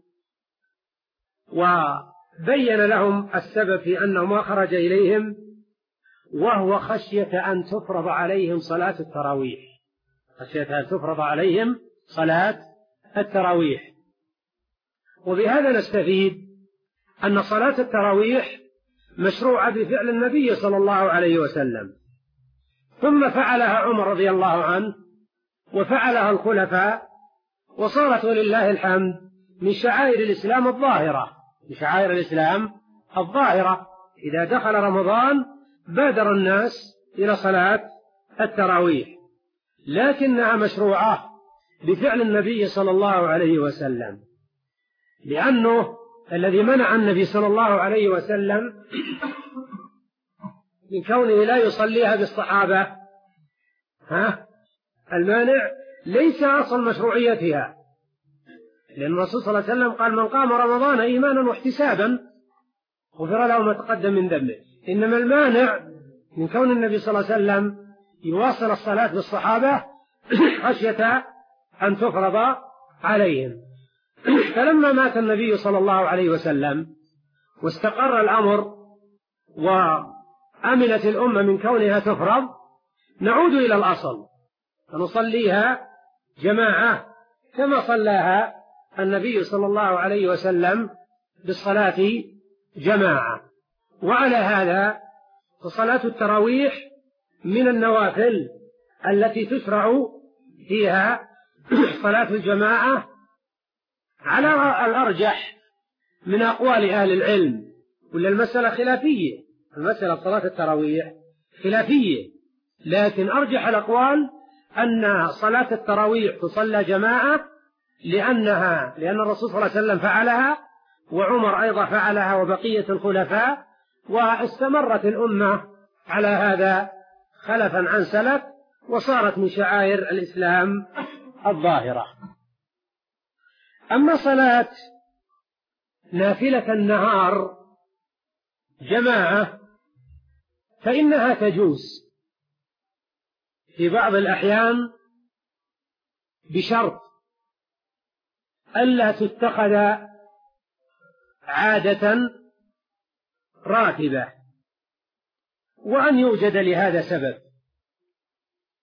وبين لهم السبب في أنه ما خرج إليهم، وهو خشية أن تفرض عليهم صلاة التراويح، خشية أن تفرض عليهم صلاة التراويح. وبهذا نستفيد أن صلاة التراويح مشروعة بفعل النبي صلى الله عليه وسلم، ثم فعلها عمر رضي الله عنه وفعلها الخلفاء، وصارت ولله الحمد من شعائر الإسلام الظاهرة، من شعائر الإسلام الظاهرة. إذا دخل رمضان بادر الناس إلى صلاة التراويح، لكنها مشروعة بفعل النبي صلى الله عليه وسلم، لأنه الذي منع النبي صلى الله عليه وسلم من كونه لا يصليها بالصحابة ها المانع ليس أصل مشروعيتها، لأن الرسول صلى الله عليه وسلم قال: من قام رمضان إيمانا واحتسابا غفر له ما تقدم من ذنبه. إنما المانع من كون النبي صلى الله عليه وسلم يواصل الصلاة بالصحابة خشية أن تفرض عليهم. فلما مات النبي صلى الله عليه وسلم واستقر الأمر وأمنت الأمة من كونها تفرض، نعود إلى الأصل فنصليها جماعة كما صلاها النبي صلى الله عليه وسلم بالصلاة جماعة. وعلى هذا فصلاة التراويح من النوافل التي تشرع فيها صلاة الجماعة على الأرجح من أقوال أهل العلم، ولا المسألة خلافية، المسألة صلاة التراويح خلافية، لكن أرجح الأقوال أن صلاة التراويح تصلى جماعة لأنها لأن الرسول صلى الله عليه وسلم فعلها، وعمر أيضا فعلها، وبقية الخلفاء، واستمرت الأمة على هذا خلفا عن سلف، وصارت من شعائر الإسلام الظاهرة. أما صلاة نافلة النهار جماعة فإنها تجوز في بعض الأحيان بشرط ألا تتخذ عادة راتبة، وأن يوجد لهذا سبب.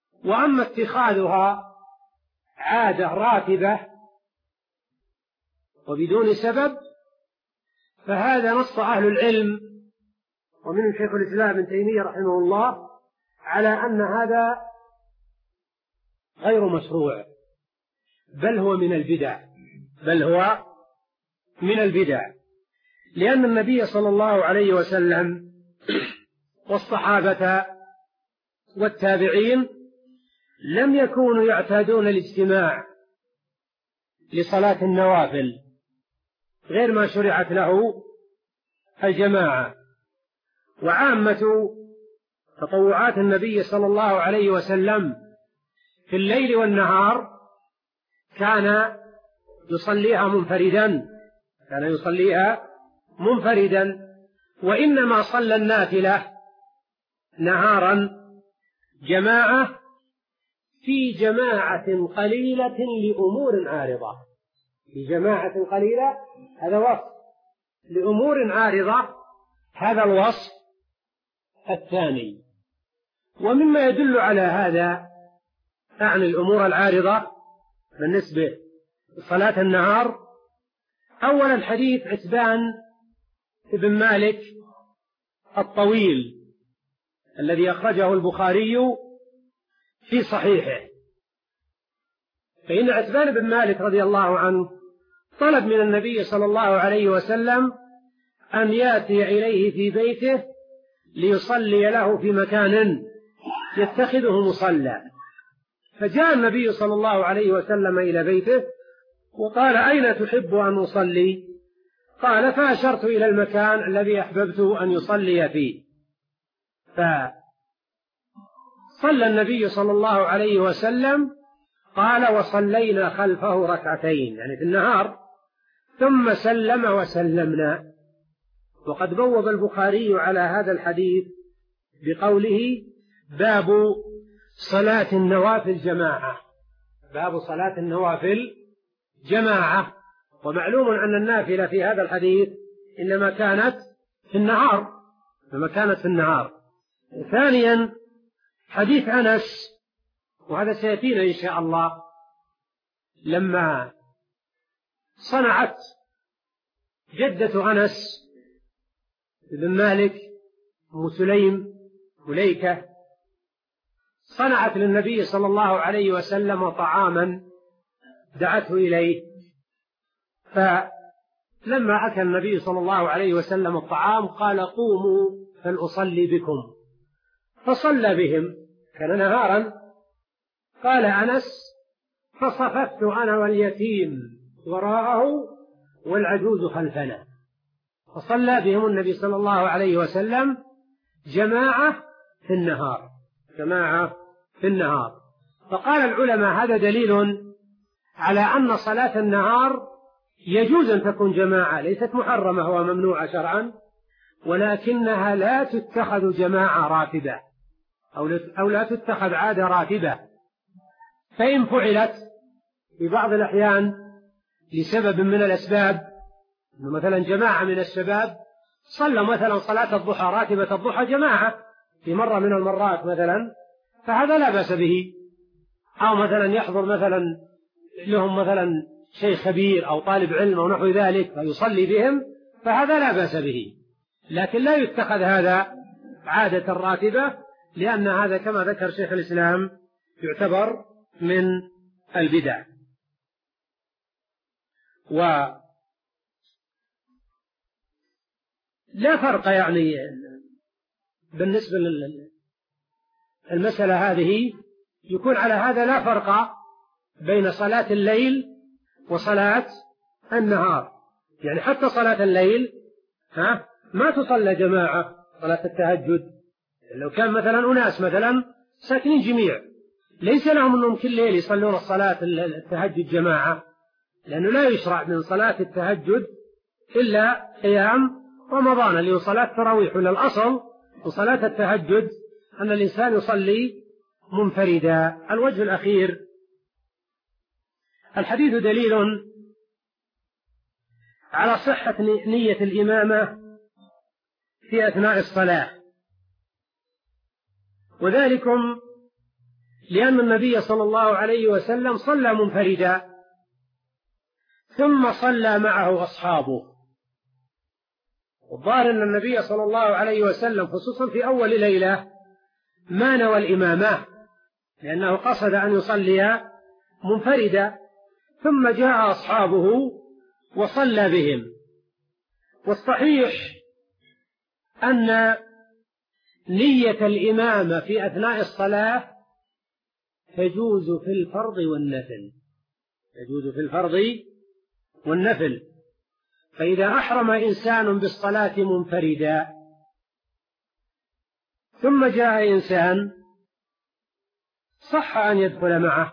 وأما اتخاذها عادة راتبة وبدون سبب، فهذا نص أهل العلم ومنهم شيخ الإسلام ابن تيمية رحمه الله على أن هذا غير مشروع، بل هو من البدع، بل هو من البدع، لأن النبي صلى الله عليه وسلم والصحابة والتابعين لم يكونوا يعتادون الاجتماع لصلاة النوافل غير ما شرعت له الجماعة. وعامة تطوعات النبي صلى الله عليه وسلم في الليل والنهار كان يصليها منفردا، كان يصليها منفردا، وإنما صلى النافلة نهارا جماعة في جماعة قليلة لأمور عارضة، في جماعة قليلة، هذا وصف، لأمور عارضة هذا الوصف الثاني. ومما يدل على هذا أعني الأمور العارضة بالنسبة لصلاة النهار، أولا حديث عتبان بن مالك الطويل الذي أخرجه البخاري في صحيحه، فإن عتبان بن مالك رضي الله عنه طلب من النبي صلى الله عليه وسلم أن يأتي إليه في بيته ليصلي له في مكان يتخذه مصلى، فجاء النبي صلى الله عليه وسلم إلى بيته وقال: أين تحب أن أصلي؟ قال: فأشرت إلى المكان الذي أحببت أن يصلي فيه. فصلى النبي صلى الله عليه وسلم، قال: وصلينا خلفه ركعتين، يعني في النهار، ثم سلم وسلمنا. وقد بوب البخاري على هذا الحديث بقوله: باب صلاة النوافل جماعة، باب صلاة النوافل جماعة. ومعلوم أن النافلة في هذا الحديث إنما كانت في النهار، إنما كانت في النهار. ثانيا حديث أنس، وهذا سيأتينا إن شاء الله، لما صنعت جدة أنس بن مالك أم سليم مليكة، صنعت للنبي صلى الله عليه وسلم طعاما دعته إليه، فلما أكل النبي صلى الله عليه وسلم الطعام قال: قوموا فلأصلي بكم، فصلى بهم، كان نهارا. قال أنس: فصففت أنا واليتيم وراءه والعجوز خلفنا، فصلى بهم النبي صلى الله عليه وسلم جماعة في النهار، جماعة في النهار. فقال العلماء: هذا دليل على أن صلاة النهار يجوز أن تكون جماعة، ليست محرمة وممنوعة شرعا، ولكنها لا تتخذ جماعة راتبة أو لا تتخذ عادة راتبة. فإن فعلت في بعض الأحيان لسبب من الأسباب، مثلا جماعة من الشباب صلى مثلا صلاة الضحى، راتبة الضحى جماعة في مرة من المرات مثلا، فهذا لا بأس به. أو مثلا يحضر مثلا لهم مثلا شيخ خبير أو طالب علم أو نحو ذلك فيصلي بهم، فهذا لا بأس به، لكن لا يتخذ هذا عادة راتبة، لأن هذا كما ذكر شيخ الإسلام يعتبر من البدع. ولا فرق يعني بالنسبة للمسألة هذه، يكون على هذا لا فرق بين صلاة الليل وصلاة النهار، يعني حتى صلاة الليل ها ما تصلى جماعة، صلاة التهجد لو كان مثلا أناس مثلا ساكنين جميع ليس لهم أنهم كل ليل يصلون الصلاة التهجد جماعة، لأنه لا يشرع من صلاة التهجد إلا قيام رمضان اللي هو صلاة تراويح، ولا الأصل وصلاة التهجد أن الإنسان يصلي منفردا. الوجه الأخير الحديث دليل على صحة نية الإمامة في أثناء الصلاة، وذلكم لأن النبي صلى الله عليه وسلم صلى منفردا، ثم صلى معه أصحابه. والظاهر أن النبي صلى الله عليه وسلم خصوصا في أول ليلة ما نوى الإمامة، لأنه قصد أن يصلي منفردا، ثم جاء أصحابه وصلى بهم. والصحيح أن نية الإمامة في أثناء الصلاة تجوز في الفرض والنفل، تجوز في الفرض والنفل. فإذا أحرم إنسان بالصلاة منفردا ثم جاء إنسان صح أن يدخل معه،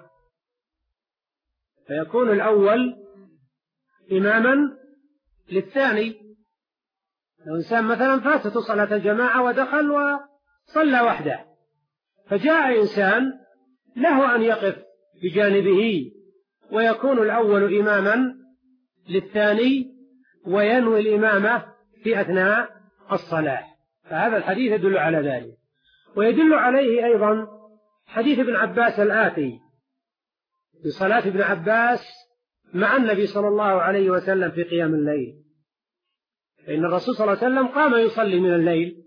فيكون الأول إماما للثاني. لو إنسان مثلا فاتته صلاة الجماعة ودخل وصلى وحده، فجاء إنسان له أن يقف بجانبه ويكون الأول إماما للثاني وينوي الإمامة في أثناء الصلاة. فهذا الحديث يدل على ذلك. ويدل عليه أيضا حديث ابن عباس الآتي في صلاة ابن عباس مع النبي صلى الله عليه وسلم في قيام الليل، فإن الرسول صلى الله عليه وسلم قام يصلي من الليل،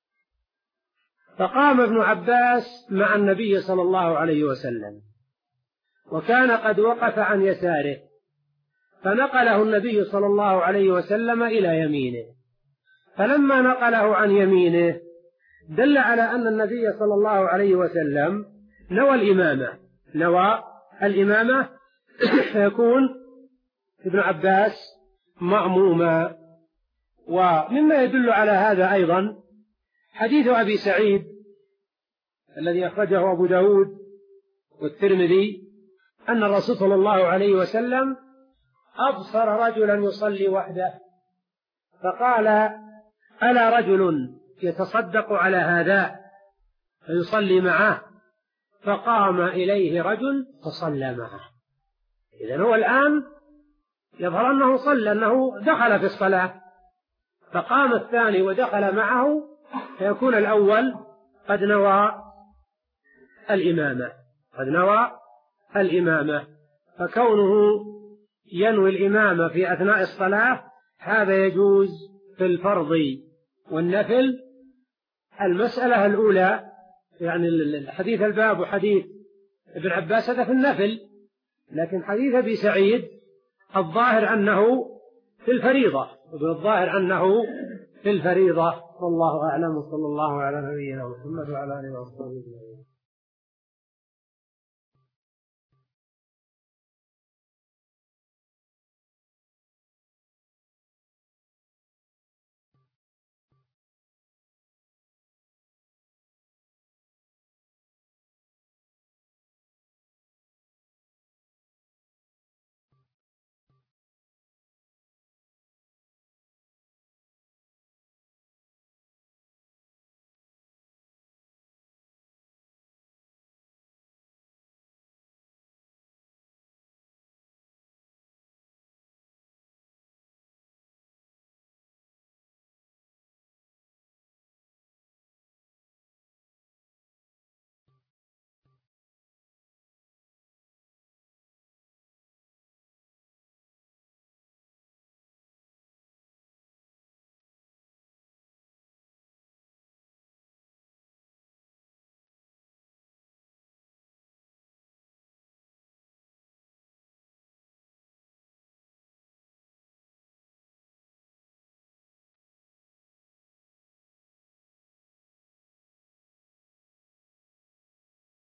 فقام ابن عباس مع النبي صلى الله عليه وسلم، وكان قد وقف عن يساره، فنقله النبي صلى الله عليه وسلم إلى يمينه. فلما نقله عن يمينه دل على أن النبي صلى الله عليه وسلم نوى الإمامة، نوى الإمامة فيكون ابن عباس مأموما. ومما يدل على هذا أيضا حديث أبي سعيد الذي أخرجه أبو داود والترمذي أن الرسول صلى الله عليه وسلم أبصر رجلا يصلي وحده، فقال: ألا رجل يتصدق على هذا فيصلي معه؟ فقام إليه رجل فصلى معه. إذن هو الآن يظهر أنه صلى، أنه دخل في الصلاة، فقام الثاني ودخل معه، فيكون الأول قد نوى الإمامة، قد نوى الإمامة. فكونه ينوي الإمامة في أثناء الصلاة هذا يجوز في الفرض والنفل. المسألة الأولى يعني الحديث الباب وحديث ابن عباس هذا في النفل، لكن حديث أبي سعيد الظاهر أنه في الفريضة، والظاهر أنه في الفريضة. والله أعلم، صلى الله على نبينا محمد وعلى آله وصحبه أجمعين.